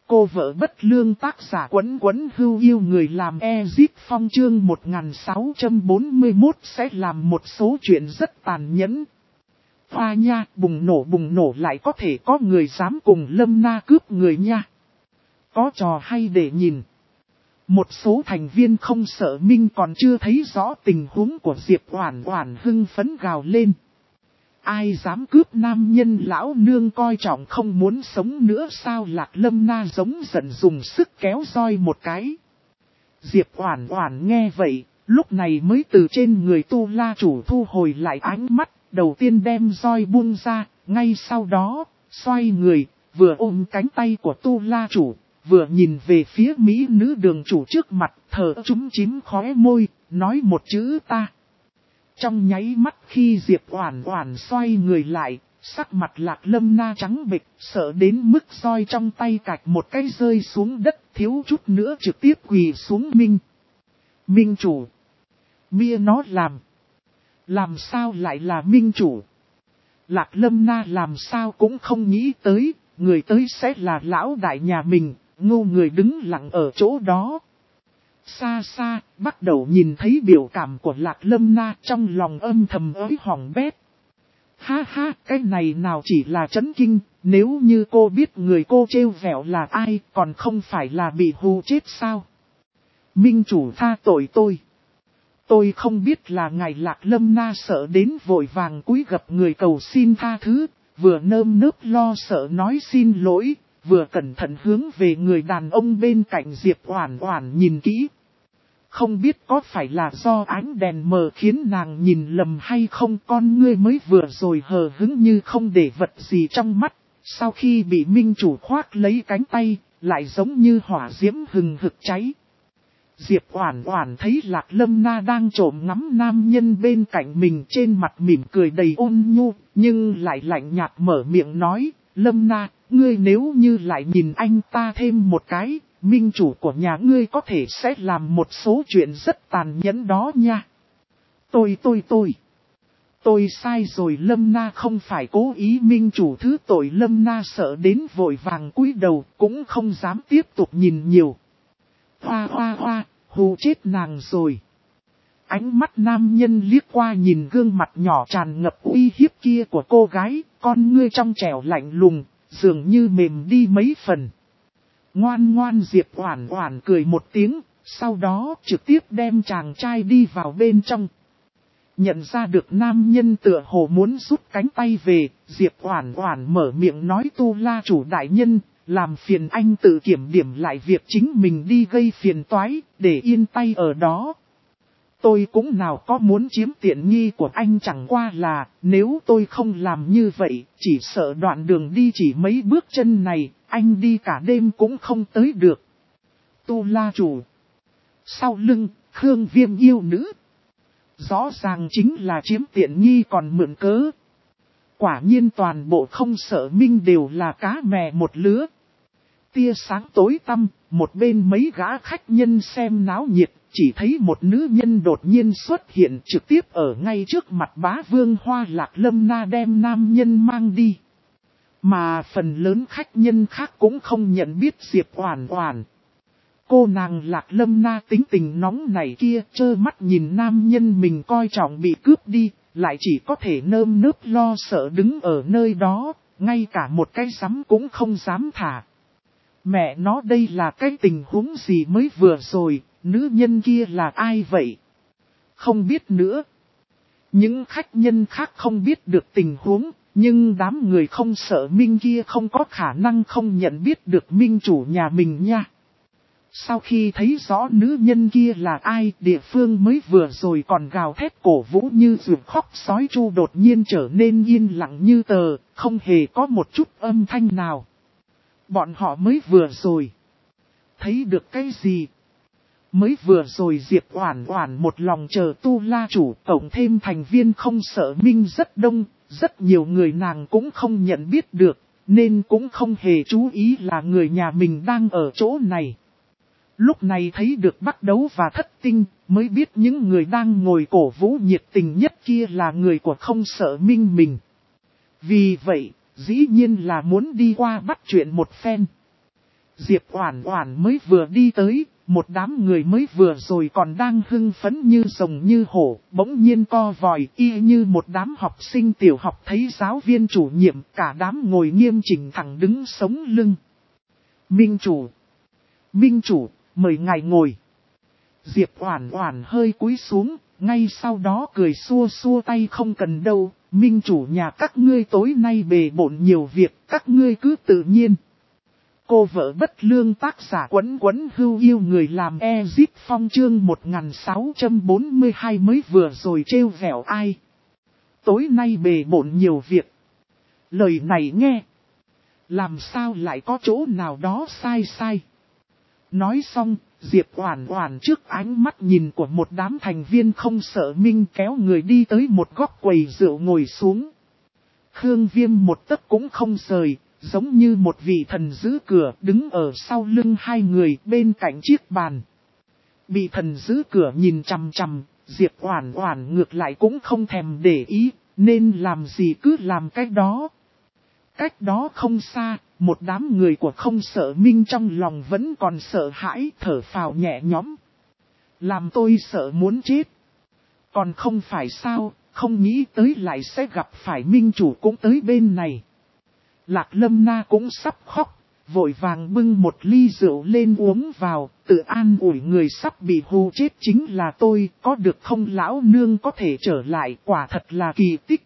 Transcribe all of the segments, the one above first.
Cô vợ bất lương tác giả Quấn Quấn Hưu yêu người làm Ezip Phong chương 1641 sẽ làm một số chuyện rất tàn nhẫn. Hoa nha, bùng nổ lại có thể có người dám cùng Lâm Na cướp người nha. Có trò hay để nhìn. Một số thành viên không sợ Minh còn chưa thấy rõ tình huống của Diệp Oản Oản hưng phấn gào lên. Ai dám cướp nam nhân lão nương coi trọng không muốn sống nữa sao? Lạc Lâm Na giống giận dùng sức kéo roi một cái. Diệp Oản Oản nghe vậy, lúc này mới từ trên người Tu La chủ thu hồi lại ánh mắt, đầu tiên đem roi buông ra, ngay sau đó, xoay người, vừa ôm cánh tay của Tu La chủ, vừa nhìn về phía mỹ nữ đường chủ trước mặt, thở chúm chím khóe môi, nói một chữ ta. Trong nháy mắt khi Diệp Oản Oản xoay người lại, sắc mặt Lạc Lâm Na trắng bệch, sợ đến mức roi trong tay cạch một cái rơi xuống đất, thiếu chút nữa trực tiếp quỳ xuống. Minh chủ. Mia nó làm sao lại là Minh chủ? Lạc Lâm Na làm sao cũng không nghĩ tới, người tới sẽ là lão đại nhà mình, ngu người đứng lặng ở chỗ đó. Xa xa, bắt đầu nhìn thấy biểu cảm của Lạc Lâm Na trong lòng âm thầm ới hỏng bét. Ha ha, cái này nào chỉ là chấn kinh, nếu như cô biết người cô trêu vẹo là ai, còn không phải là bị hù chết sao? Minh chủ tha tội tôi. Tôi không biết là ngài. Lạc Lâm Na sợ đến vội vàng cúi gập người cầu xin tha thứ, vừa nơm nớp lo sợ nói xin lỗi, vừa cẩn thận hướng về người đàn ông bên cạnh Diệp Oản Oản nhìn kỹ. Không biết có phải là do ánh đèn mờ khiến nàng nhìn lầm hay không, con ngươi mới vừa rồi hờ hững như không để vật gì trong mắt, sau khi bị Minh chủ khoác lấy cánh tay, lại giống như hỏa diễm hừng hực cháy. Diệp Oản Oản thấy Lạc Lâm Na đang trộm ngắm nam nhân bên cạnh mình, trên mặt mỉm cười đầy ôn nhu, nhưng lại lạnh nhạt mở miệng nói, Lâm Na, ngươi nếu như lại nhìn anh ta thêm một cái, Minh chủ của nhà ngươi có thể sẽ làm một số chuyện rất tàn nhẫn đó nha. Tôi sai rồi. Lâm Na không phải cố ý. Minh chủ thứ tội. Lâm Na sợ đến vội vàng cúi đầu, cũng không dám tiếp tục nhìn nhiều. Hoa, hù chết nàng rồi. Ánh mắt nam nhân liếc qua nhìn gương mặt nhỏ tràn ngập uy hiếp kia của cô gái, con ngươi trong trẻo lạnh lùng, dường như mềm đi mấy phần. Ngoan Diệp Oản Oản cười một tiếng, sau đó trực tiếp đem chàng trai đi vào bên trong. Nhận ra được nam nhân tựa hồ muốn rút cánh tay về, Diệp Oản Oản mở miệng nói, Tu La chủ đại nhân, làm phiền anh tự kiểm điểm lại việc chính mình đi gây phiền toái, để yên tay ở đó. Tôi cũng nào có muốn chiếm tiện nghi của anh, chẳng qua là, nếu tôi không làm như vậy, chỉ sợ đoạn đường đi chỉ mấy bước chân này, anh đi cả đêm cũng không tới được. Tu La chủ. Sau lưng, Khương Viêm yêu nữ. Rõ ràng chính là chiếm tiện nghi còn mượn cớ. Quả nhiên toàn bộ không sợ Minh đều là cá mè một lứa. Tia sáng tối tăm, một bên mấy gã khách nhân xem náo nhiệt, chỉ thấy một nữ nhân đột nhiên xuất hiện trực tiếp ở ngay trước mặt bá vương Hoa. Lạc Lâm Na đem nam nhân mang đi. Mà phần lớn khách nhân khác cũng không nhận biết Diệp Oản Oản. Cô nàng Lạc Lâm Na tính tình nóng nảy kia, trơ mắt nhìn nam nhân mình coi trọng bị cướp đi, lại chỉ có thể nơm nớp lo sợ đứng ở nơi đó, ngay cả một cái rắm cũng không dám thả. Mẹ nó, đây là cái tình huống gì mới vừa rồi, nữ nhân kia là ai vậy? Không biết nữa. Những khách nhân khác không biết được tình huống, nhưng đám người không sợ Minh kia không có khả năng không nhận biết được Minh chủ nhà mình nha. Sau khi thấy rõ nữ nhân kia là ai, địa phương mới vừa rồi còn gào thét cổ vũ như ruột khóc sói chu đột nhiên trở nên yên lặng như tờ, không hề có một chút âm thanh nào. Bọn họ mới vừa rồi thấy được cái gì? Mới vừa rồi Diệp Oản Oản một lòng chờ Tu La chủ, cộng thêm thành viên không sợ Minh rất đông, rất nhiều người nàng cũng không nhận biết được, nên cũng không hề chú ý là người nhà mình đang ở chỗ này. Lúc này thấy được Bắc Đấu và Thất Tinh, mới biết những người đang ngồi cổ vũ nhiệt tình nhất kia là người của không sợ Minh mình. Vì vậy, dĩ nhiên là muốn đi qua bắt chuyện một phen. Diệp Oản Oản mới vừa đi tới, một đám người mới vừa rồi còn đang hưng phấn như rồng như hổ, bỗng nhiên co vòi y như một đám học sinh tiểu học thấy giáo viên chủ nhiệm, cả đám ngồi nghiêm chỉnh thẳng đứng sống lưng. Minh chủ, mời ngài ngồi. Diệp Oản Oản hơi cúi xuống, ngay sau đó cười xua xua tay không cần đâu, minh chủ nhà các ngươi tối nay bề bộn nhiều việc, các ngươi cứ tự nhiên. Cô vợ bất lương tác giả Quấn Quấn Hưu yêu người làm Ezip Phong chương 1642 mới vừa rồi trêu vẻo ai. Tối nay bề bộn nhiều việc. Lời này nghe. Làm sao lại có chỗ nào đó sai. Nói xong, Diệp Oản Oản trước ánh mắt nhìn của một đám thành viên không sợ Minh kéo người đi tới một góc quầy rượu ngồi xuống. Khương Viêm một tấc cũng không rời. Giống như một vị thần giữ cửa đứng ở sau lưng hai người bên cạnh chiếc bàn. Bị thần giữ cửa nhìn chằm chằm, Diệp Oản Oản ngược lại cũng không thèm để ý, nên làm gì cứ làm cách đó. Cách đó không xa, một đám người của không sợ Minh trong lòng vẫn còn sợ hãi thở phào nhẹ nhõm. Làm tôi sợ muốn chết. Còn không phải sao, không nghĩ tới lại sẽ gặp phải Minh chủ cũng tới bên này. Lạc Lâm Na cũng sắp khóc, vội vàng bưng một ly rượu lên uống vào, tự an ủi người sắp bị hù chết chính là tôi, có được không lão nương có thể trở lại, quả thật là kỳ tích.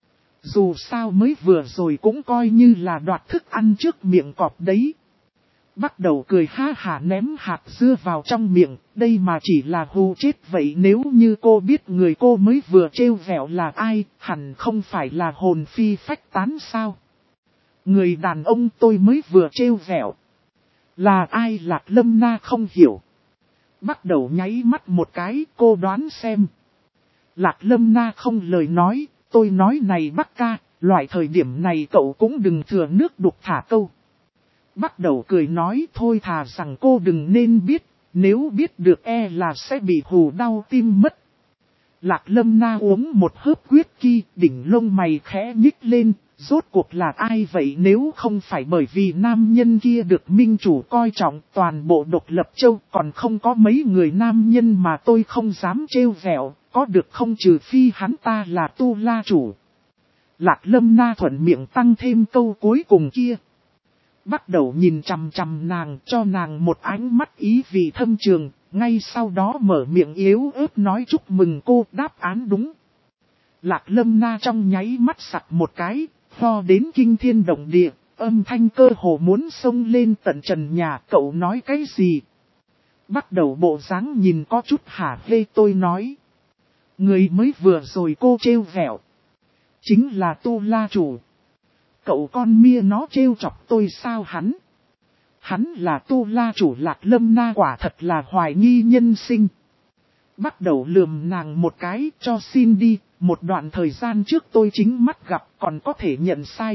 Dù sao mới vừa rồi cũng coi như là đoạt thức ăn trước miệng cọp đấy. Bắt đầu cười ha hả ném hạt dưa vào trong miệng, đây mà chỉ là hù chết vậy nếu như cô biết người cô mới vừa trêu vẻo là ai, hẳn không phải là hồn phi phách tán sao. Người đàn ông tôi mới vừa trêu vẻo. Là ai Lạc Lâm Na không hiểu. Bắt đầu nháy mắt một cái cô đoán xem. Lạc Lâm Na không lời nói, tôi nói này Bắc ca, loại thời điểm này cậu cũng đừng thừa nước đục thả câu. Bắt đầu cười nói thôi thà rằng cô đừng nên biết, nếu biết được e là sẽ bị hù đau tim mất. Lạc Lâm Na uống một hớp whisky, đỉnh lông mày khẽ nhích lên. Rốt cuộc là ai vậy nếu không phải bởi vì nam nhân kia được minh chủ coi trọng toàn bộ độc lập châu còn không có mấy người nam nhân mà tôi không dám trêu vẻo, có được không trừ phi hắn ta là Tu La chủ. Lạc Lâm Na thuận miệng tăng thêm câu cuối cùng kia. Bắt đầu nhìn chằm chằm nàng cho nàng một ánh mắt ý vị thâm trường, ngay sau đó mở miệng yếu ớt nói chúc mừng cô đáp án đúng. Lạc Lâm Na trong nháy mắt sặc một cái. Ho đến kinh thiên động địa, âm thanh cơ hồ muốn xông lên tận trần nhà cậu nói cái gì. Bắt đầu bộ dáng nhìn có chút hả hê tôi nói. Người mới vừa rồi cô trêu vẻo. Chính là Tu La chủ. Cậu con mia nó trêu chọc tôi sao hắn. Hắn là Tu La chủ Lạc Lâm Na quả thật là hoài nghi nhân sinh. Bắt đầu lườm nàng một cái cho xin đi. Một đoạn thời gian trước tôi chính mắt gặp còn có thể nhận sai.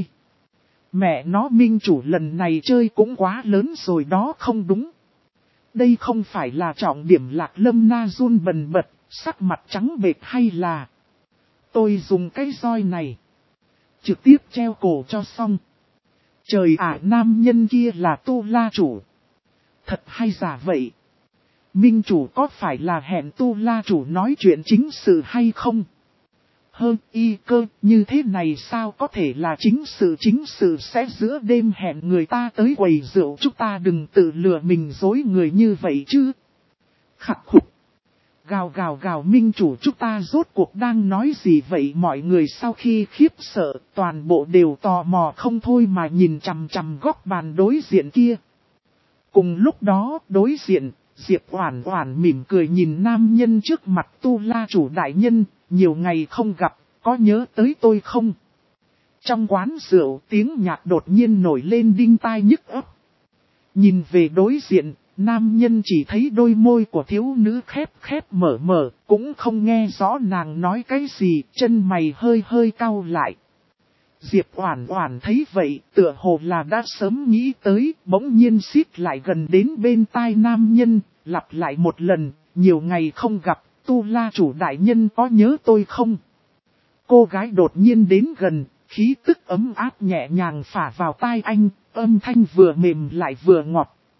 Mẹ nó minh chủ lần này chơi cũng quá lớn rồi đó không đúng. Đây không phải là trọng điểm Lạc Lâm Na run bần bật, sắc mặt trắng bệch hay là. Tôi dùng cái roi này. Trực tiếp treo cổ cho xong. Trời ạ nam nhân kia là Tu La chủ. Thật hay giả vậy? Minh chủ có phải là hẹn Tu La chủ nói chuyện chính sự hay không? Hơn y cơ, như thế này sao có thể là chính sự sẽ giữa đêm hẹn người ta tới quầy rượu chúng ta đừng tự lừa mình dối người như vậy chứ. Khắc khục. Gào gào gào minh chủ chúng ta rốt cuộc đang nói gì vậy mọi người sau khi khiếp sợ toàn bộ đều tò mò không thôi mà nhìn chằm chằm góc bàn đối diện kia. Cùng lúc đó đối diện, Diệp Oản Oản mỉm cười nhìn nam nhân trước mặt Tu La chủ đại nhân. Nhiều ngày không gặp, có nhớ tới tôi không? Trong quán rượu tiếng nhạc đột nhiên nổi lên đinh tai nhức óc. Nhìn về đối diện, nam nhân chỉ thấy đôi môi của thiếu nữ khép mở, cũng không nghe rõ nàng nói cái gì, chân mày hơi cau lại. Diệp Oản Oản thấy vậy, tựa hồ là đã sớm nghĩ tới, bỗng nhiên xít lại gần đến bên tai nam nhân, lặp lại một lần, nhiều ngày không gặp. Tu La chủ đại nhân có nhớ tôi không? Cô gái đột nhiên đến gần, khí tức ấm áp nhẹ nhàng phả vào tai anh, âm thanh vừa mềm lại vừa ngọt.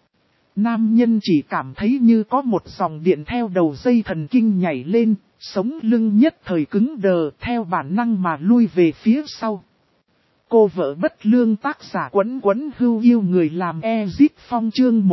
Nam nhân chỉ cảm thấy như có một dòng điện theo đầu dây thần kinh nhảy lên, sống lưng nhất thời cứng đờ theo bản năng mà lui về phía sau. Cô vợ bất lương tác giả Quấn Quấn Hưu yêu người làm Ezip Phong chương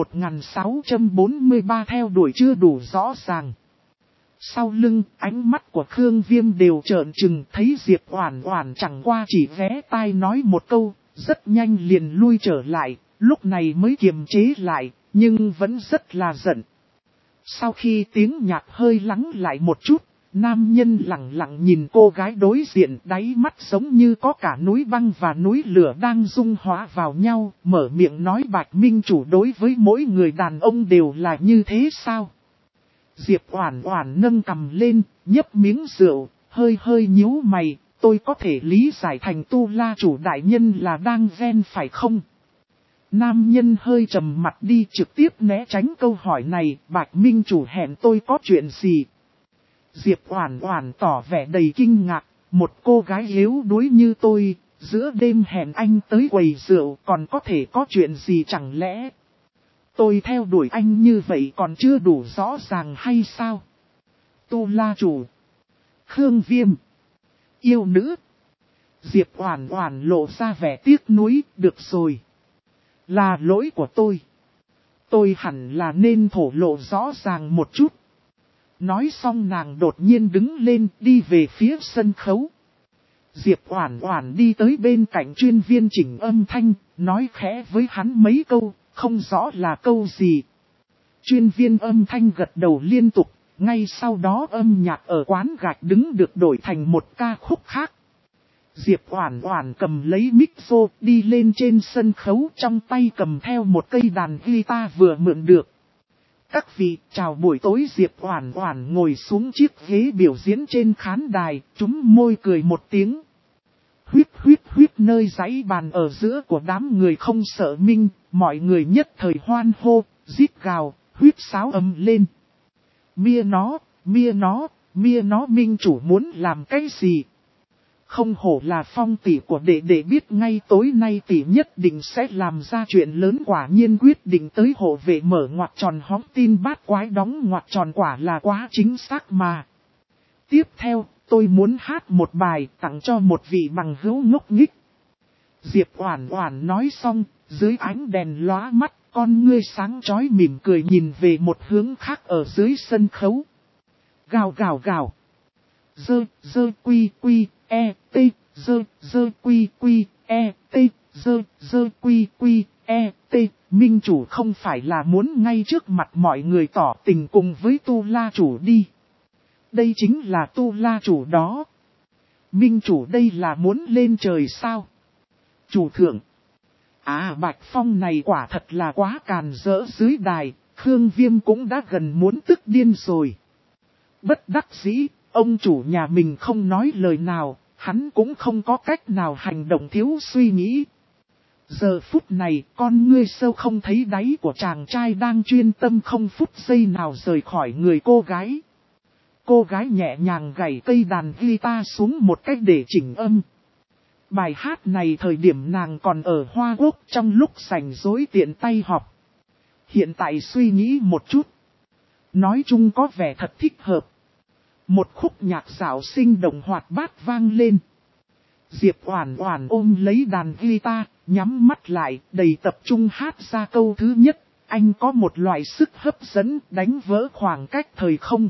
1643 theo đuổi chưa đủ rõ ràng. Sau lưng, ánh mắt của Khương Viêm đều trợn trừng thấy Diệp Oản Oản chẳng qua chỉ ghé tai nói một câu, rất nhanh liền lui trở lại, lúc này mới kiềm chế lại, nhưng vẫn rất là giận. Sau khi tiếng nhạc hơi lắng lại một chút, nam nhân lặng lặng nhìn cô gái đối diện, đáy mắt giống như có cả núi băng và núi lửa đang dung hóa vào nhau, mở miệng nói Bạch Minh Chủ đối với mỗi người đàn ông đều là như thế sao? Diệp Oản Oản nâng cằm lên, nhấp miếng rượu, hơi hơi nhíu mày, tôi có thể lý giải thành Tu La Chủ đại nhân là đang ghen phải không? Nam nhân hơi trầm mặt đi trực tiếp né tránh câu hỏi này, Bạch Minh Chủ hẹn tôi có chuyện gì? Diệp Oản Oản tỏ vẻ đầy kinh ngạc, một cô gái yếu đuối như tôi, giữa đêm hẹn anh tới quầy rượu còn có thể có chuyện gì chẳng lẽ? Tôi theo đuổi anh như vậy còn chưa đủ rõ ràng hay sao? Tu La Chủ, Khương Viêm, yêu nữ. Diệp Oản Oản lộ ra vẻ tiếc nuối, được rồi. Là lỗi của tôi. Tôi hẳn là nên thổ lộ rõ ràng một chút. Nói xong nàng đột nhiên đứng lên đi về phía sân khấu. Diệp Oản Oản đi tới bên cạnh chuyên viên chỉnh âm thanh, nói khẽ với hắn mấy câu, không rõ là câu gì. Chuyên viên âm thanh gật đầu liên tục, ngay sau đó âm nhạc ở quán gạch đứng được đổi thành một ca khúc khác. Diệp Oản Oản cầm lấy micro đi lên trên sân khấu, trong tay cầm theo một cây đàn guitar vừa mượn được. Các vị, chào buổi tối. Diệp Oản Oản ngồi xuống chiếc ghế biểu diễn trên khán đài, chúm môi cười một tiếng. Huýt huýt huýt, nơi dãy bàn ở giữa của đám người không sợ minh, mọi người nhất thời hoan hô, rít gào, huýt sáo ầm lên. Mia nó, Minh Chủ muốn làm cái gì? Không hổ là Phong tỷ của đệ biết ngay tối nay tỷ nhất định sẽ làm ra chuyện lớn, quả nhiên quyết định tới hộ vệ mở ngoặc tròn hóng tin bát quái đóng ngoặc tròn, quả là quá chính xác mà. Tiếp theo, tôi muốn hát một bài tặng cho một vị bằng hữu ngốc nghếch. Diệp Oản Oản nói xong, dưới ánh đèn lóa mắt, con ngươi sáng chói mỉm cười nhìn về một hướng khác ở dưới sân khấu. Gào gào gào. Dơ quy quy e t, dơ quy quy e t, dơ quy quy e t. Minh Chủ không phải là muốn ngay trước mặt mọi người tỏ tình cùng với Tu La Chủ đi. Đây chính là Tu La Chủ đó. Minh Chủ đây là muốn lên trời sao? Chủ thượng. Bạch Phong này quả thật là quá càn rỡ. Dưới đài, Khương Viêm cũng đã gần muốn tức điên rồi. Bất đắc dĩ, ông chủ nhà mình không nói lời nào, hắn cũng không có cách nào hành động thiếu suy nghĩ. Giờ phút này, con ngươi sâu không thấy đáy của chàng trai đang chuyên tâm không phút giây nào rời khỏi người cô gái. Cô gái nhẹ nhàng gảy cây đàn guitar xuống một cách để chỉnh âm. Bài hát này thời điểm nàng còn ở Hoa Quốc, trong lúc rảnh rỗi tiện tay học. Hiện tại suy nghĩ một chút. Nói chung có vẻ thật thích hợp. Một khúc nhạc dạo sinh động hoạt bát vang lên. Diệp Oản Oản ôm lấy đàn guitar, nhắm mắt lại, đầy tập trung hát ra câu thứ nhất. Anh có một loại sức hấp dẫn đánh vỡ khoảng cách thời không.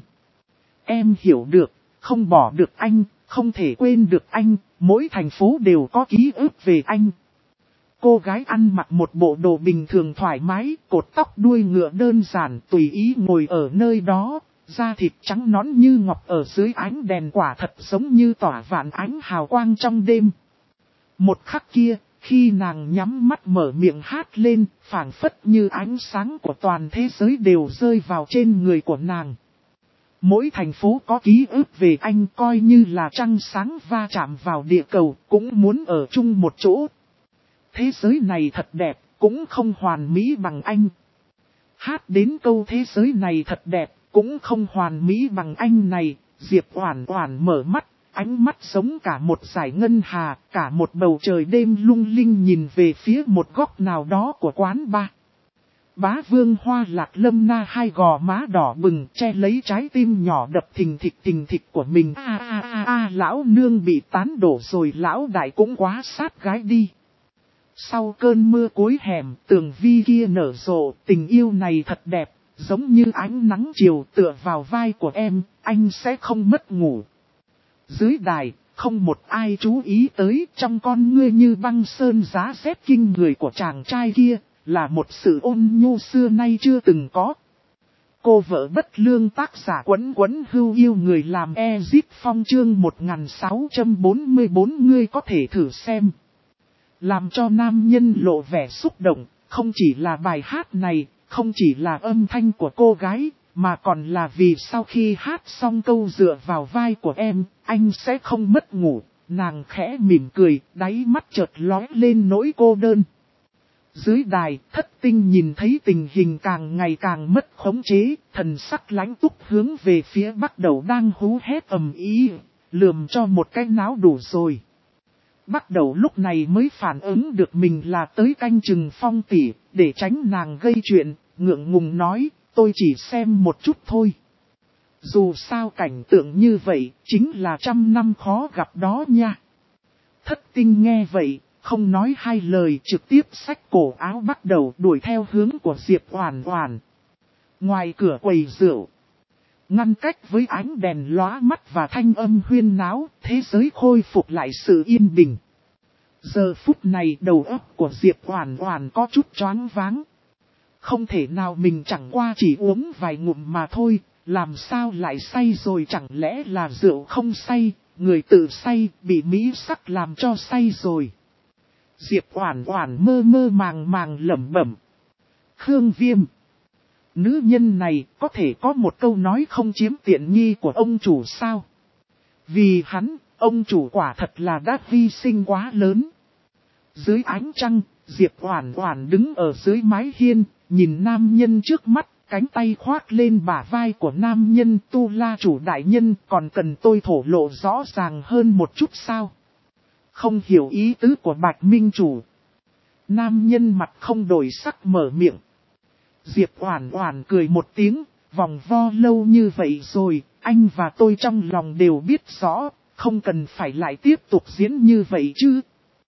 Em hiểu được, không bỏ được anh, không thể quên được anh, mỗi thành phố đều có ký ức về anh. Cô gái ăn mặc một bộ đồ bình thường thoải mái, cột tóc đuôi ngựa đơn giản, tùy ý ngồi ở nơi đó, da thịt trắng nõn như ngọc ở dưới ánh đèn, quả thật giống như tỏa vạn ánh hào quang trong đêm. Một khắc kia, khi nàng nhắm mắt mở miệng hát lên, phảng phất như ánh sáng của toàn thế giới đều rơi vào trên người của nàng. Mỗi thành phố có ký ức về anh, coi như là trăng sáng va chạm vào địa cầu, cũng muốn ở chung một chỗ. Thế giới này thật đẹp, cũng không hoàn mỹ bằng anh. Hát đến câu thế giới này thật đẹp, cũng không hoàn mỹ bằng anh này, Diệp Oản Oản mở mắt, ánh mắt giống cả một dải ngân hà, cả một bầu trời đêm lung linh nhìn về phía một góc nào đó của quán bar. Bá vương Hoa Lạc Lâm Na hai gò má đỏ bừng che lấy trái tim nhỏ đập thình thịch của mình. Lão nương bị tán đổ rồi, lão đại cũng quá sát gái đi. Sau cơn mưa cuối hẻm, tường vi kia nở rộ, tình yêu này thật đẹp, giống như ánh nắng chiều tựa vào vai của em, anh sẽ không mất ngủ. Dưới đài, không một ai chú ý tới, trong con ngươi như băng sơn giá rét kinh người của chàng trai kia, là một sự ôn nhu xưa nay chưa từng có. Cô vợ bất lương tác giả Quấn Quấn Hưu yêu người làm Ezip Phong chương 1644 ngươi có thể thử xem. Làm cho nam nhân lộ vẻ xúc động, không chỉ là bài hát này, không chỉ là âm thanh của cô gái, mà còn là vì sau khi hát xong câu dựa vào vai của em, anh sẽ không mất ngủ. Nàng khẽ mỉm cười, đáy mắt chợt lóe lên nỗi cô đơn. Dưới đài, Thất Tinh nhìn thấy tình hình càng ngày càng mất khống chế, thần sắc lãnh túc hướng về phía Bắc Đầu đang hú hét ầm ĩ, lườm cho một cái náo đủ rồi. Bắc Đầu lúc này mới phản ứng được mình là tới canh chừng Phong tỷ, để tránh nàng gây chuyện, ngượng ngùng nói, tôi chỉ xem một chút thôi. Dù sao cảnh tượng như vậy, chính là 100 năm khó gặp đó nha. Thất Tinh nghe vậy, không nói hai lời, trực tiếp xách cổ áo Bắc Đầu đuổi theo hướng của Diệp Oản Oản. Ngoài cửa quầy rượu, ngăn cách với ánh đèn lóa mắt và thanh âm huyên náo, thế giới khôi phục lại sự yên bình. Giờ phút này đầu óc của Diệp Oản Oản có chút choáng váng. Không thể nào mình chẳng qua chỉ uống vài ngụm mà thôi, làm sao lại say rồi, chẳng lẽ là rượu không say, người tự say, bị mỹ sắc làm cho say rồi. Diệp Oản Oản mơ mơ màng màng lẩm bẩm. Khương Viêm. Nữ nhân này có thể có một câu nói không chiếm tiện nghi của ông chủ sao? Vì hắn, ông chủ quả thật là đã hy sinh quá lớn. Dưới ánh trăng, Diệp Oản Oản đứng ở dưới mái hiên, nhìn nam nhân trước mắt, cánh tay khoác lên bả vai của nam nhân. Tu La chủ đại nhân, còn cần tôi thổ lộ rõ ràng hơn một chút sao? Không hiểu ý tứ của Bạch Minh chủ. Nam nhân mặt không đổi sắc mở miệng. Diệp Oản Oản cười một tiếng, vòng vo lâu như vậy rồi, anh và tôi trong lòng đều biết rõ, không cần phải lại tiếp tục diễn như vậy chứ.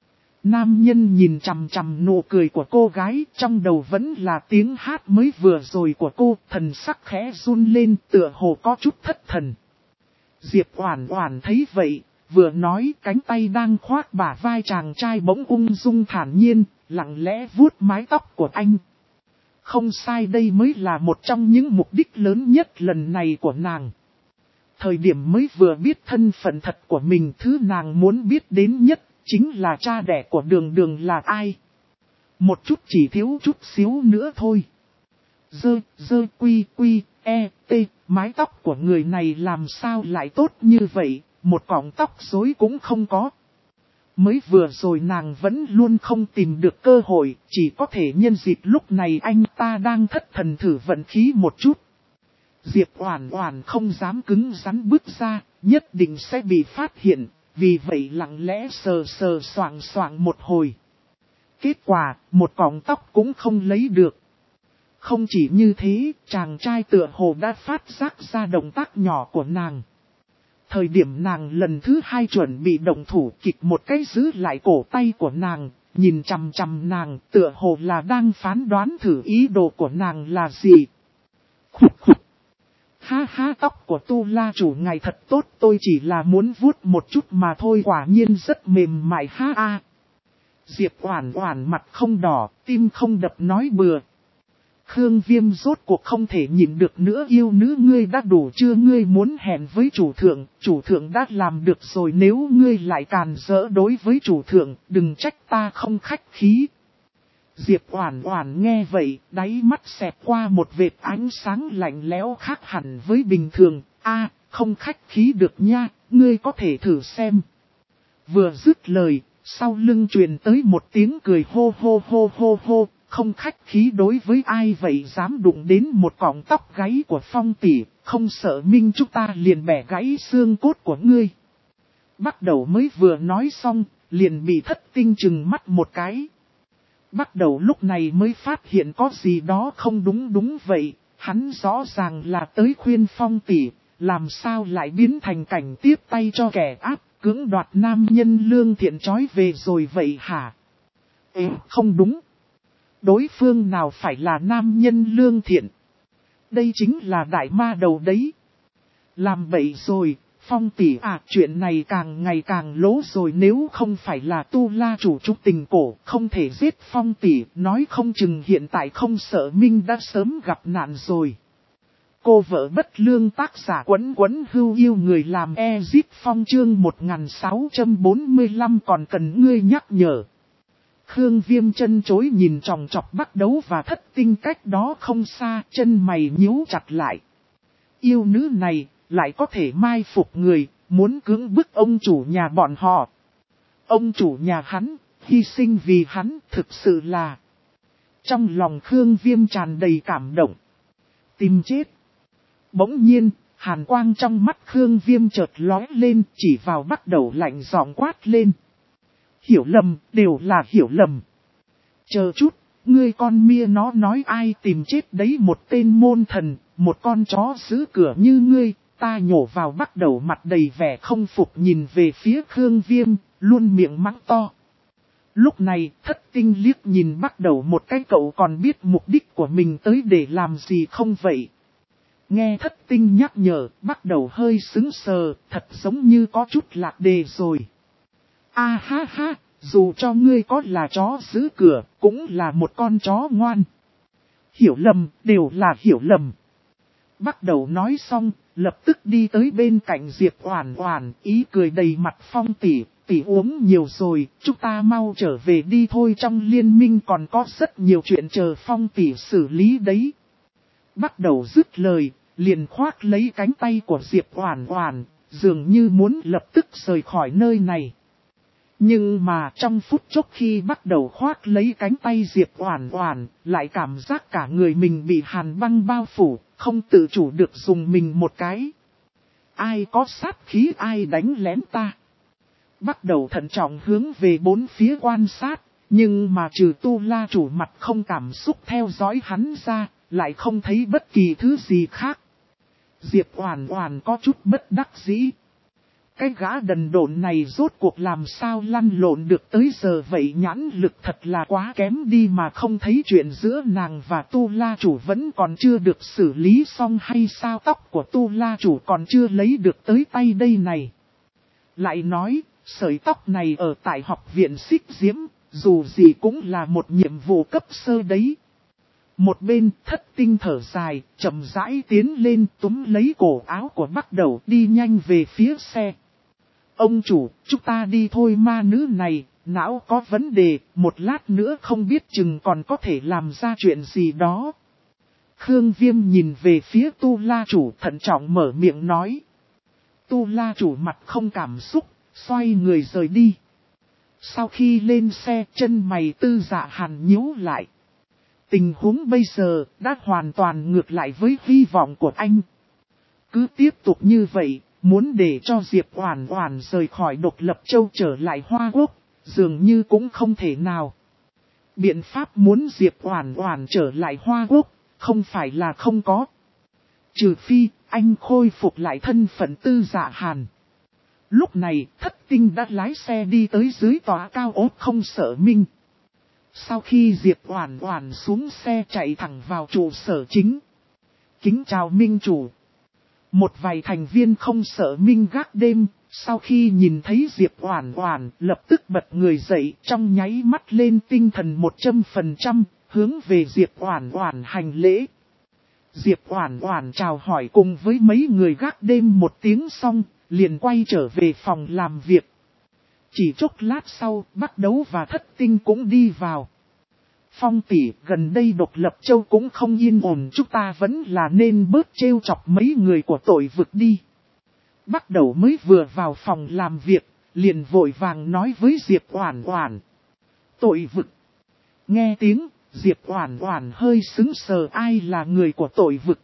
Nam nhân nhìn chằm chằm nụ cười của cô gái, trong đầu vẫn là tiếng hát mới vừa rồi của cô, thần sắc khẽ run lên, tựa hồ có chút thất thần. Diệp Oản Oản thấy vậy, vừa nói, cánh tay đang khoác bả vai chàng trai bỗng ung dung thản nhiên, lặng lẽ vuốt mái tóc của anh. Không sai, đây mới là một trong những mục đích lớn nhất lần này của nàng. Thời điểm mới vừa biết thân phận thật của mình, thứ nàng muốn biết đến nhất chính là cha đẻ của Đường Đường là ai. Một chút chỉ thiếu chút xíu nữa thôi. Mái tóc của người này làm sao lại tốt như vậy, một cọng tóc rối cũng không có. Mới vừa rồi nàng vẫn luôn không tìm được cơ hội, chỉ có thể nhân dịp lúc này anh ta đang thất thần thử vận khí một chút. Diệp Oản Oản không dám cứng rắn bước ra, nhất định sẽ bị phát hiện, vì vậy lặng lẽ sờ sờ soạng soạng một hồi. Kết quả, một cọng tóc cũng không lấy được. Không chỉ như thế, chàng trai tựa hồ đã phát giác ra động tác nhỏ của nàng. Thời điểm nàng lần thứ hai chuẩn bị động thủ, kịch một cái giữ lại cổ tay của nàng, nhìn chằm chằm nàng, tựa hồ là đang phán đoán thử ý đồ của nàng là gì. Khục khục. Ha ha, tóc của Tu La chủ ngài thật tốt, tôi chỉ là muốn vuốt một chút mà thôi, quả nhiên rất mềm mại ha a. Diệp Oản Oản mặt không đỏ, tim không đập nói bừa. Khương Viêm rốt cuộc không thể nhịn được nữa, yêu nữ ngươi đã đủ chưa, ngươi muốn hẹn với chủ thượng đã làm được rồi, nếu ngươi lại càn rỡ đối với chủ thượng, đừng trách ta không khách khí. Diệp Oản Oản nghe vậy, đáy mắt xẹt qua một vệt ánh sáng lạnh lẽo khác hẳn với bình thường, không khách khí được nha, ngươi có thể thử xem. Vừa dứt lời, sau lưng truyền tới một tiếng cười hô hô hô hô hô. Không khách khí đối với ai vậy, dám đụng đến một cọng tóc gáy của Phong tỷ, không sợ minh chúng ta liền bẻ gãy xương cốt của ngươi. Bắt đầu mới vừa nói xong, liền bị Thất Tinh trừng mắt một cái. Bắt đầu lúc này mới phát hiện có gì đó không đúng vậy, hắn rõ ràng là tới khuyên Phong tỷ, làm sao lại biến thành cảnh tiếp tay cho kẻ ác, cưỡng đoạt nam nhân lương thiện trói về rồi vậy hả? Không đúng. Đối phương nào phải là nam nhân lương thiện? Đây chính là đại ma đầu đấy. Làm bậy rồi, Phong tỷ chuyện này càng ngày càng lố rồi, nếu không phải là Tu La chủ trúc tình cổ, không thể giết Phong tỷ, nói không chừng hiện tại không sợ Minh đã sớm gặp nạn rồi. Cô vợ bất lương tác giả quấn hưu yêu người làm Ezip Phong chương 1645 còn cần ngươi nhắc nhở. Khương Viêm chân chối nhìn chòng chọc Bắc Đấu và Thất Tinh cách đó không xa, chân mày nhíu chặt lại. Yêu nữ này lại có thể mai phục người, muốn cưỡng bức ông chủ nhà bọn họ. Ông chủ nhà hắn, hy sinh vì hắn, thực sự là... Trong lòng Khương Viêm tràn đầy cảm động. Tìm chết. Bỗng nhiên, hàn quang trong mắt Khương Viêm chợt lóe lên, chỉ vào Bắc Đầu lạnh giọng quát lên. Hiểu lầm, đều là hiểu lầm. Chờ chút, ngươi con mia nó nói ai tìm chết đấy, một tên môn thần, một con chó giữ cửa như ngươi. Ta nhổ vào Bắc Đầu mặt đầy vẻ không phục nhìn về phía Khương Viêm, luôn miệng mắng to. Lúc này, Thất Tinh liếc nhìn Bắc Đầu một cái, cậu còn biết mục đích của mình tới để làm gì không vậy? Nghe Thất Tinh nhắc nhở, Bắc Đầu hơi sững sờ, thật giống như có chút lạc đề rồi. Ha, dù cho ngươi có là chó giữ cửa, cũng là một con chó ngoan. Hiểu lầm, đều là hiểu lầm. Bắc Đầu nói xong, lập tức đi tới bên cạnh Diệp Oản Oản, ý cười đầy mặt. Phong tỷ, tỷ uống nhiều rồi, chúng ta mau trở về đi thôi, trong liên minh còn có rất nhiều chuyện chờ Phong tỷ xử lý đấy. Bắc Đầu dứt lời, liền khoác lấy cánh tay của Diệp Oản Oản, dường như muốn lập tức rời khỏi nơi này. Nhưng mà trong phút chốc khi Bắc Đầu khoác lấy cánh tay Diệp Oản Oản, lại cảm giác cả người mình bị hàn băng bao phủ, không tự chủ được dùng mình một cái. Ai có sát khí, ai đánh lén ta? Bắc Đầu thận trọng hướng về bốn phía quan sát, nhưng mà trừ Tu La chủ mặt không cảm xúc theo dõi hắn ra, lại không thấy bất kỳ thứ gì khác. Diệp Oản Oản có chút bất đắc dĩ. Cái gã đần độn này rốt cuộc làm sao lăn lộn được tới giờ vậy, nhãn lực thật là quá kém đi mà không thấy chuyện giữa nàng và Tu La chủ vẫn còn chưa được xử lý xong hay sao, tóc của Tu La chủ còn chưa lấy được tới tay đây này. Lại nói, sợi tóc này ở tại học viện Xích Diễm, dù gì cũng là một nhiệm vụ cấp sơ đấy. Một bên Thất Tinh thở dài, chậm rãi tiến lên túm lấy cổ áo của Bắc Đầu đi nhanh về phía xe. Ông chủ, chúng ta đi thôi, ma nữ này, não có vấn đề, một lát nữa không biết chừng còn có thể làm ra chuyện gì đó. Khương Viêm nhìn về phía Tu La chủ thận trọng mở miệng nói. Tu La chủ mặt không cảm xúc, xoay người rời đi. Sau khi lên xe, chân mày Tư Dạ Hàn nhíu lại. Tình huống bây giờ đã hoàn toàn ngược lại với hy vọng của anh. Cứ tiếp tục như vậy, muốn để cho Diệp Oản Oản rời khỏi Độc Lập Châu trở lại Hoa Quốc, dường như cũng không thể nào. Biện pháp muốn Diệp Oản Oản trở lại Hoa Quốc, không phải là không có. Trừ phi, anh khôi phục lại thân phận Tư Dạ Hàn. Lúc này, Thất Tinh đã lái xe đi tới dưới tòa cao ốt không sợ minh. Sau khi Diệp Oản Oản xuống xe chạy thẳng vào trụ sở chính. Kính chào minh chủ. Một vài thành viên không sợ minh gác đêm, sau khi nhìn thấy Diệp Oản Oản lập tức bật người dậy, trong nháy mắt lên tinh thần 100%, hướng về Diệp Oản Oản hành lễ. Diệp Oản Oản chào hỏi cùng với mấy người gác đêm một tiếng xong, liền quay trở về phòng làm việc. Chỉ chốc lát sau, Bắc Đấu và Thất Tinh cũng đi vào. Phong tỷ, gần đây Độc Lập Châu cũng không yên ổn, chúng ta vẫn là nên bớt trêu chọc mấy người của tội vực đi. Bắc Đầu mới vừa vào phòng làm việc, liền vội vàng nói với Diệp Oản Oản. Tội vực. Nghe tiếng, Diệp Oản Oản hơi sững sờ, ai là người của tội vực?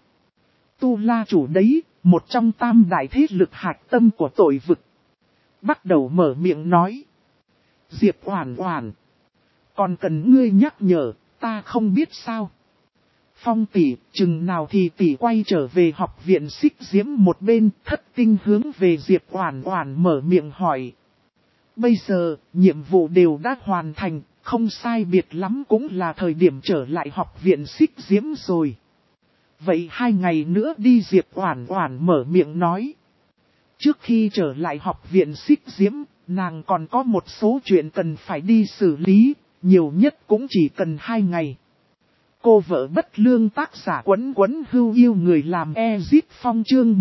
Tu La chủ đấy, một trong tam đại thế lực hạch tâm của tội vực. Bắc Đầu mở miệng nói. Diệp Oản Oản. Còn cần ngươi nhắc nhở, ta không biết sao. Phong tỷ, chừng nào thì tỷ quay trở về học viện Xích Diễm một bên, Thất Tinh hướng về Diệp Oản Oản mở miệng hỏi. Bây giờ, nhiệm vụ đều đã hoàn thành, không sai biệt lắm cũng là thời điểm trở lại học viện Xích Diễm rồi. Vậy 2 ngày nữa đi, Diệp Oản Oản mở miệng nói. Trước khi trở lại học viện Xích Diễm, nàng còn có một số chuyện cần phải đi xử lý, nhiều nhất cũng chỉ cần 2 ngày. Cô vợ bất lương tác giả Quấn Quấn Hưu Yêu người làm Ezit Phong chương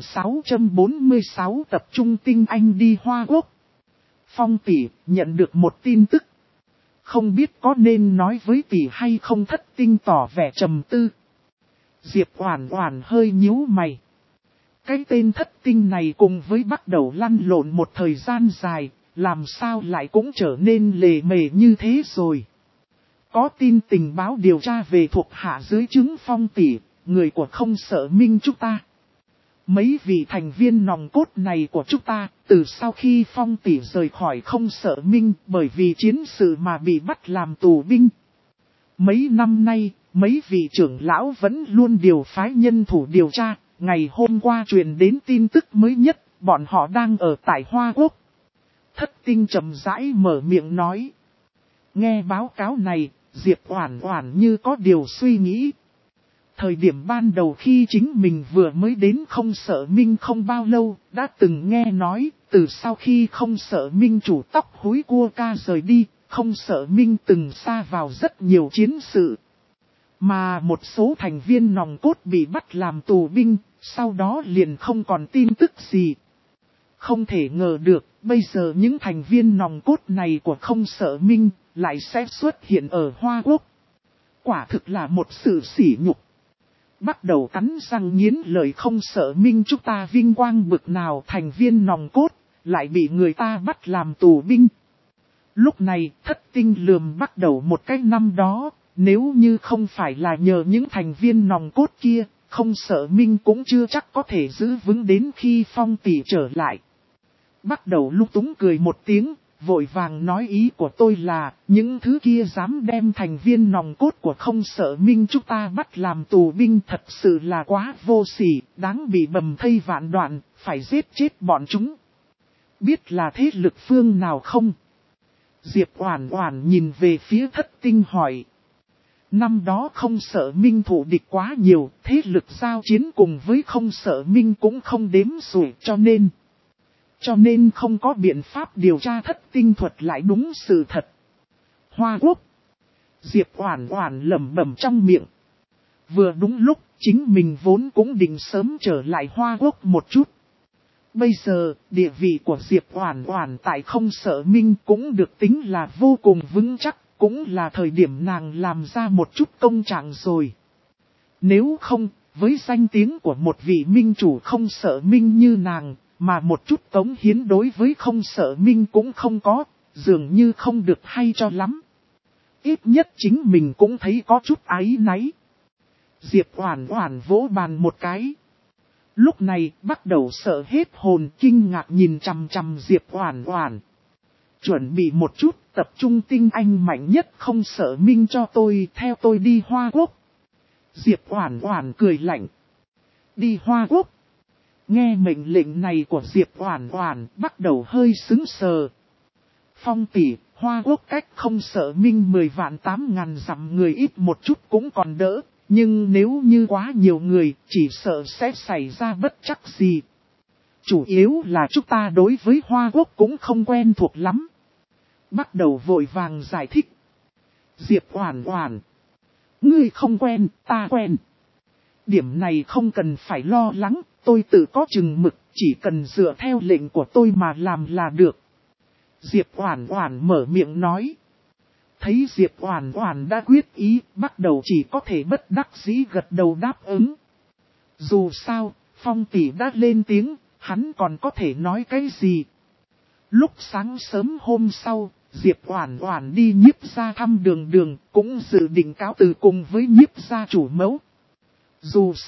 1646 tập trung tinh anh đi Hoa Quốc. Phong tỷ nhận được một tin tức. Không biết có nên nói với tỷ hay không. Thất Tinh tỏ vẻ trầm tư. Diệp Oản Oản hơi nhíu mày. Cái tên Thất Tinh này cùng với bắt đầu lăn lộn một thời gian dài, làm sao lại cũng trở nên lề mề như thế rồi. Có tin tình báo điều tra về thuộc hạ dưới trướng Phong tỷ, người của Không Sợ Minh chúng ta. Mấy vị thành viên nòng cốt này của chúng ta, từ sau khi Phong tỷ rời khỏi Không Sợ Minh bởi vì chiến sự mà bị bắt làm tù binh. Mấy năm nay, mấy vị trưởng lão vẫn luôn điều phái nhân thủ điều tra, ngày hôm qua truyền đến tin tức mới nhất, bọn họ đang ở tại Hoa Quốc. Thất Tinh chậm rãi mở miệng nói. Nghe báo cáo này, Diệp Oản Oản như có điều suy nghĩ. Thời điểm ban đầu khi chính mình vừa mới đến Không Sợ Minh không bao lâu, đã từng nghe nói, từ sau khi Không Sợ Minh chủ tóc húi cua ca rời đi, Không Sợ Minh từng sa vào rất nhiều chiến sự. Mà một số thành viên nòng cốt bị bắt làm tù binh, sau đó liền không còn tin tức gì. Không thể ngờ được, bây giờ những thành viên nòng cốt này của Không Sợ Minh lại sẽ xuất hiện ở Hoa Quốc. Quả thực là một sự sỉ nhục. Bắt đầu cắn răng nghiến lợi Không Sợ Minh chúng ta vinh quang bực nào, thành viên nòng cốt, lại bị người ta bắt làm tù binh. Lúc này, Thất Tinh lườm bắt đầu một cái năm đó, nếu như không phải là nhờ những thành viên nòng cốt kia, Không Sợ Minh cũng chưa chắc có thể giữ vững đến khi Phong tỷ trở lại. Bắt đầu lúc túng cười một tiếng, vội vàng nói ý của tôi là, những thứ kia dám đem thành viên nòng cốt của Không Sợ Minh chúng ta bắt làm tù binh thật sự là quá vô sỉ, đáng bị bầm thây vạn đoạn, phải giết chết bọn chúng. Biết là thế lực phương nào không? Diệp Oản Oản nhìn về phía Thất Tinh hỏi. Năm đó Không Sợ Minh thủ địch quá nhiều, thế lực giao chiến cùng với Không Sợ Minh cũng không đếm xuể, cho nên không có biện pháp điều tra. Thất Tinh thuật lại đúng sự thật. Hoa Quốc. Diệp Oản Oản lẩm bẩm trong miệng. Vừa đúng lúc, chính mình vốn cũng định sớm trở lại Hoa Quốc một chút. Bây giờ, địa vị của Diệp Oản Oản tại Không Sợ Minh cũng được tính là vô cùng vững chắc, cũng là thời điểm nàng làm ra một chút công trạng rồi. Nếu không, với danh tiếng của một vị minh chủ Không Sợ Minh như nàng, mà một chút cống hiến đối với Không Sợ Minh cũng không có, dường như không được hay cho lắm. Ít nhất chính mình cũng thấy có chút áy náy. Diệp Oản Oản vỗ bàn một cái. Lúc này bắt đầu sợ hết hồn, kinh ngạc nhìn chằm chằm Diệp Oản Oản. Chuẩn bị một chút, tập trung tinh anh mạnh nhất Không Sợ Minh cho tôi, theo tôi đi Hoa Quốc. Diệp Oản Oản cười lạnh. Đi Hoa Quốc. Nghe mệnh lệnh này của Diệp Oản Oản, bắt đầu hơi sững sờ. Phong tỷ, Hoa Quốc cách Không Sợ Minh 10 vạn 8.000 dặm, người ít một chút cũng còn đỡ, nhưng nếu như quá nhiều người, chỉ sợ sẽ xảy ra bất trắc gì. Chủ yếu là chúng ta đối với Hoa Quốc cũng không quen thuộc lắm. Bắt đầu vội vàng giải thích. Diệp Oản Oản, ngươi không quen, ta quen. Điểm này không cần phải lo lắng, tôi tự có chừng mực, chỉ cần dựa theo lệnh của tôi mà làm là được. Diệp Oản Oản mở miệng nói. Thấy Diệp Oản Oản đã quyết ý, bắt đầu chỉ có thể bất đắc dĩ gật đầu đáp ứng. Dù sao, Phong tỷ đã lên tiếng, hắn còn có thể nói cái gì. Lúc sáng sớm hôm sau, Diệp Oản Oản đi Nhiếp gia thăm Đường Đường, cũng dự định cáo từ cùng với Nhiếp gia chủ mẫu. Dù sao,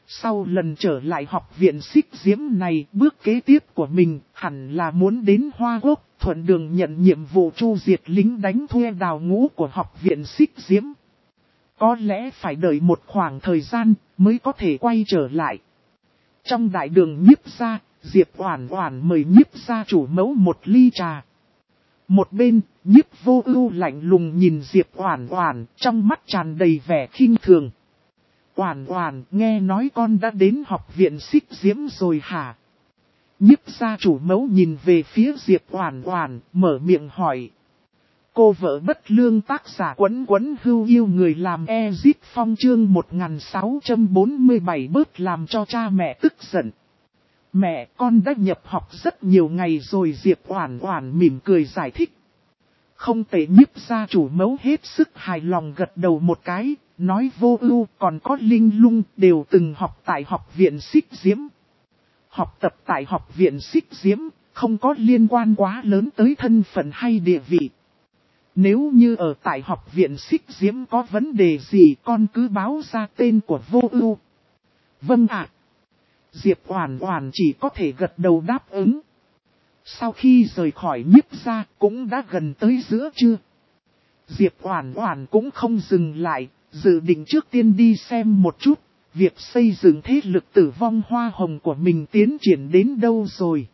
Sau lần trở lại học viện Xích Diễm này, bước kế tiếp của mình hẳn là muốn đến Hoa Quốc, thuận đường nhận nhiệm vụ chu diệt lính đánh thuê đào ngũ của học viện Xích Diễm. Có lẽ phải đợi một khoảng thời gian mới có thể quay trở lại. Trong đại đường Nhiếp gia, Diệp Oản Oản mời Nhiếp gia chủ mẫu một ly trà. Một bên, Nhiếp Vô Ưu lạnh lùng nhìn Diệp Oản Oản, trong mắt tràn đầy vẻ khinh thường. Oản Oản, nghe nói con đã đến học viện Xích Diễm rồi hả? Nhiếp gia chủ mẫu nhìn về phía Diệp Oản Oản, mở miệng hỏi. Cô vợ bất lương tác giả Quấn Quấn Hưu yêu người làm Ezit Phong chương 1647 bớt làm cho cha mẹ tức giận. Mẹ, con đã nhập học rất nhiều ngày rồi, Diệp Oản Oản mỉm cười giải thích. Không tệ. Nhiếp gia chủ mẫu hết sức hài lòng gật đầu một cái, nói Vô Ưu còn có Linh Lung đều từng học tại học viện Xích Diễm. Học tập tại học viện Xích Diễm không có liên quan quá lớn tới thân phận hay địa vị. Nếu như ở tại học viện Xích Diễm có vấn đề gì con cứ báo ra tên của Vô Ưu. Vâng ạ. Diệp Oản Oản chỉ có thể gật đầu đáp ứng. Sau khi rời khỏi Nhiếp gia cũng đã gần tới giữa trưa. Diệp Oản Oản cũng không dừng lại, dự định trước tiên đi xem một chút, việc xây dựng thế lực Tử Vong Hoa Hồng của mình tiến triển đến đâu rồi.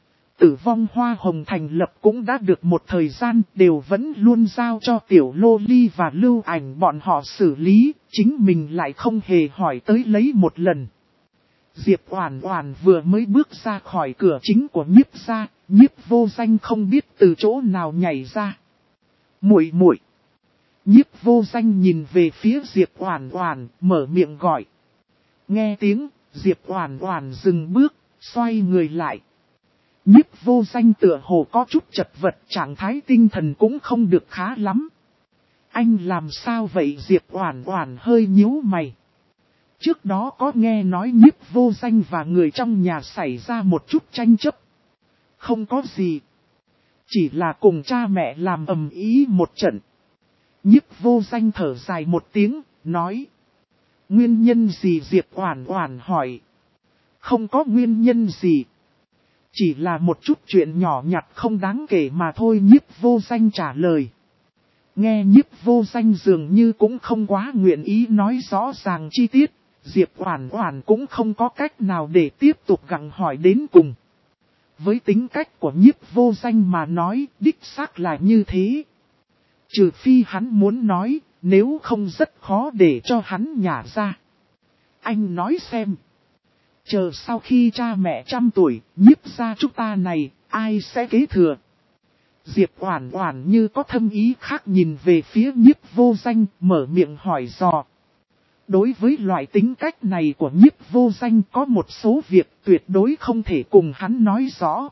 Tử Vong Hoa Hồng thành lập cũng đã được một thời gian, đều vẫn luôn giao cho Tiểu Lô Ly và Lưu Ảnh bọn họ xử lý, chính mình lại không hề hỏi tới lấy một lần. Diệp Oản Oản vừa mới bước ra khỏi cửa chính của Nhiếp gia, Nhiếp Vô Danh không biết từ chỗ nào nhảy ra. Muội muội. Nhiếp Vô Danh nhìn về phía Diệp Oản Oản, mở miệng gọi. Nghe tiếng, Diệp Oản Oản dừng bước, xoay người lại. Nhiếp Vô Danh tựa hồ có chút chật vật, trạng thái tinh thần cũng không được khá lắm. Anh làm sao vậy? Diệp Oản Oản hơi nhíu mày. Trước đó có nghe nói Nhiếp Vô Danh và người trong nhà xảy ra một chút tranh chấp. Không có gì. Chỉ là cùng cha mẹ làm ầm ĩ một trận. Nhiếp Vô Danh thở dài một tiếng, nói. Nguyên nhân gì? Diệp Oản Oản hỏi. Không có nguyên nhân gì. Chỉ là một chút chuyện nhỏ nhặt không đáng kể mà thôi, Nhiếp Vô Danh trả lời. Nghe Nhiếp Vô Danh dường như cũng không quá nguyện ý nói rõ ràng chi tiết, Diệp Oản Oản cũng không có cách nào để tiếp tục gặng hỏi đến cùng. Với tính cách của Nhiếp Vô Danh mà nói, đích xác là như thế. Trừ phi hắn muốn nói, nếu không rất khó để cho hắn nhả ra. Anh nói xem. Chờ sau khi cha mẹ 100 tuổi, Nhiếp gia chúng ta này, ai sẽ kế thừa? Diệp Oản Oản như có thâm ý khác nhìn về phía Nhiếp Vô Danh, mở miệng hỏi dò. Đối với loại tính cách này của Nhiếp Vô Danh có một số việc tuyệt đối không thể cùng hắn nói rõ.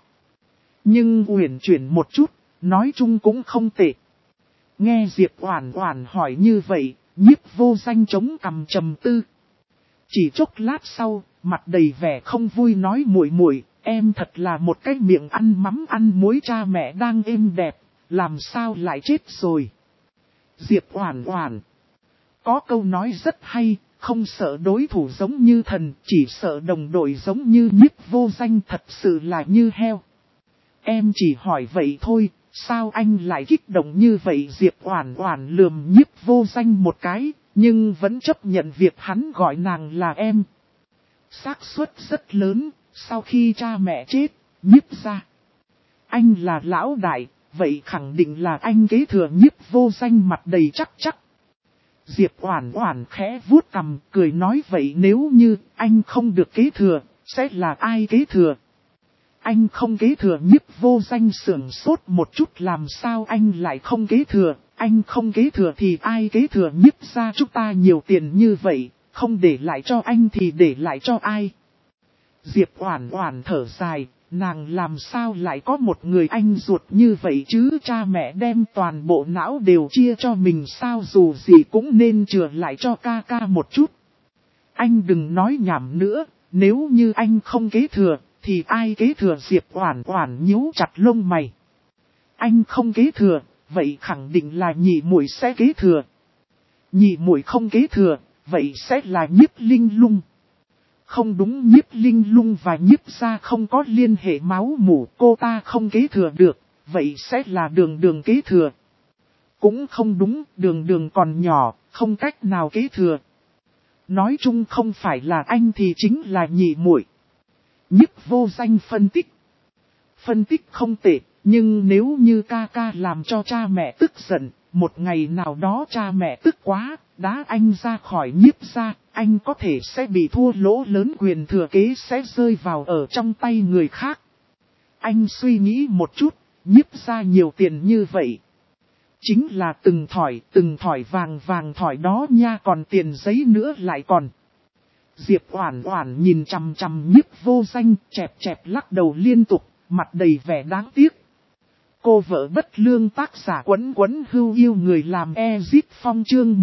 Nhưng uyển chuyển một chút, nói chung cũng không tệ. Nghe Diệp Oản Oản hỏi như vậy, Nhiếp Vô Danh chống cằm trầm tư. Chỉ chốc lát sau, mặt đầy vẻ không vui nói muội muội, em thật là một cái miệng ăn mắm ăn muối, cha mẹ đang êm đẹp, làm sao lại chết rồi. Diệp Oản Oản. Có câu nói rất hay, không sợ đối thủ giống như thần, chỉ sợ đồng đội giống như Nhiếp Vô Danh, thật sự là như heo. Em chỉ hỏi vậy thôi, sao anh lại kích động như vậy? Diệp Oản Oản lườm Nhiếp Vô Danh một cái, nhưng vẫn chấp nhận việc hắn gọi nàng là em. Xác suất rất lớn, sau khi cha mẹ chết, Nhiếp gia. Anh là lão đại, vậy khẳng định là anh kế thừa. Nhiếp Vô Danh mặt đầy chắc chắc. Diệp Oản Oản khẽ vuốt cằm, cười nói vậy nếu như anh không được kế thừa, sẽ là ai kế thừa? Anh không kế thừa. Nhiếp Vô Danh sửng sốt một chút, làm sao anh lại không kế thừa? Anh không kế thừa thì ai kế thừa? Nhiếp gia chúng ta nhiều tiền như vậy, không để lại cho anh thì để lại cho ai? Diệp Oản Oản thở dài, nàng làm sao lại có một người anh ruột như vậy chứ? Cha mẹ đem toàn bộ não đều chia cho mình sao, dù gì cũng nên chừa lại cho ca ca một chút. Anh đừng nói nhảm nữa, nếu như anh không kế thừa, thì ai kế thừa? Diệp Oản Oản nhíu chặt lông mày. Anh không kế thừa, vậy khẳng định là nhị muội sẽ kế thừa. Nhị muội không kế thừa, vậy sẽ là Nhiếp Linh Lung. Không đúng, Nhiếp Linh Lung và Nhiếp gia không có liên hệ máu mủ, cô ta không kế thừa được, vậy sẽ là Đường Đường kế thừa. Cũng không đúng, Đường Đường còn nhỏ, không cách nào kế thừa. Nói chung không phải là anh thì chính là nhị muội. Nhiếp Vô Danh phân tích. Phân tích không tệ, nhưng nếu như ca ca làm cho cha mẹ tức giận, một ngày nào đó cha mẹ tức quá, đá anh ra khỏi Nhiếp gia, anh có thể sẽ bị thua lỗ lớn, quyền thừa kế sẽ rơi vào ở trong tay người khác. Anh suy nghĩ một chút, Nhiếp gia nhiều tiền như vậy. Chính là từng thỏi vàng thỏi đó nha, còn tiền giấy nữa lại còn. Diệp Oản Oản nhìn chằm chằm Nhiếp Vô Danh, chẹp chẹp lắc đầu liên tục, mặt đầy vẻ đáng tiếc. Cô vợ bất lương, tác giả Quấn Quấn Hưu Yêu người làm Ezip Phong, chương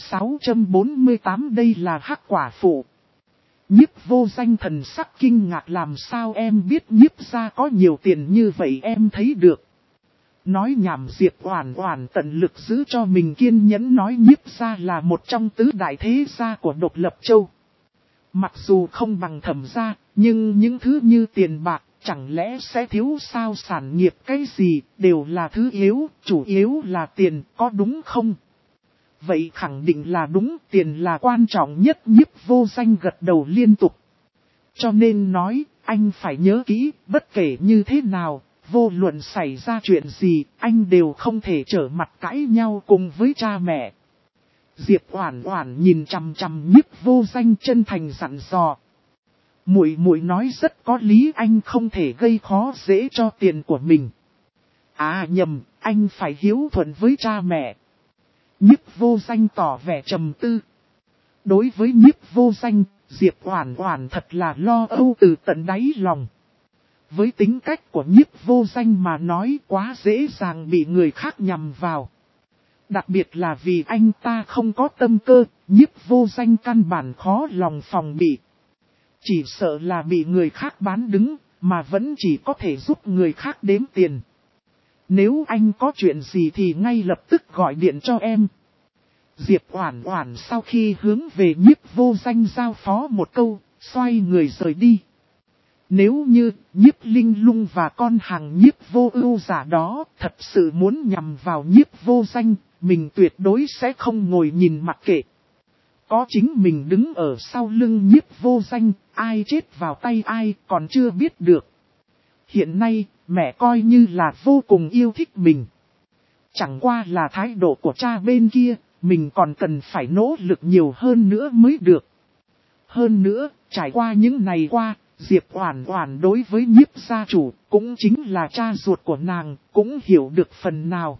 1648. Đây là Hắc Quả Phụ. Nhiếp Vô Danh thần sắc kinh ngạc, làm sao em biết Nhiếp gia có nhiều tiền như vậy, em thấy được. Nói nhảm, Diệp Oản Oản tận lực giữ cho mình kiên nhẫn nói Nhiếp gia là một trong tứ đại thế gia của Độc Lập Châu. Mặc dù không bằng Thẩm gia, nhưng những thứ như tiền bạc, chẳng lẽ sẽ thiếu sao? Sản nghiệp cái gì, đều là thứ yếu, chủ yếu là tiền, có đúng không? Vậy khẳng định là đúng, tiền là quan trọng nhất. Nhiếp Vô Danh gật đầu liên tục. Cho nên nói, anh phải nhớ kỹ, bất kể như thế nào, vô luận xảy ra chuyện gì, anh đều không thể trở mặt cãi nhau cùng với cha mẹ. Diệp Oản Oản nhìn chằm chằm Nhiếp Vô Danh, chân thành dặn dò. Muội muội nói rất có lý, anh không thể gây khó dễ cho tiền của mình. À nhầm, anh phải hiếu thuận với cha mẹ. Nhiếp Vô Danh tỏ vẻ trầm tư. Đối với Nhiếp Vô Danh, Diệp Oản Oản thật là lo âu từ tận đáy lòng. Với tính cách của Nhiếp Vô Danh mà nói, quá dễ dàng bị người khác nhằm vào. Đặc biệt là vì anh ta không có tâm cơ, Nhiếp Vô Danh căn bản khó lòng phòng bị. Chỉ sợ là bị người khác bán đứng, mà vẫn chỉ có thể giúp người khác đếm tiền. Nếu anh có chuyện gì thì ngay lập tức gọi điện cho em. Diệp Oản Oản sau khi hướng về Nhiếp Vô Danh giao phó một câu, xoay người rời đi. Nếu như Nhiếp Linh Lung và con hàng Nhiếp Vô Ưu giả đó thật sự muốn nhằm vào Nhiếp Vô Danh, mình tuyệt đối sẽ không ngồi nhìn mặc kệ. Có chính mình đứng ở sau lưng Nhiếp Vô Danh, ai chết vào tay ai còn chưa biết được. Hiện nay, mẹ coi như là vô cùng yêu thích mình. Chẳng qua là thái độ của cha bên kia, mình còn cần phải nỗ lực nhiều hơn nữa mới được. Hơn nữa, trải qua những ngày qua, Diệp Oản Oản đối với Nhiếp gia chủ, cũng chính là cha ruột của nàng, cũng hiểu được phần nào.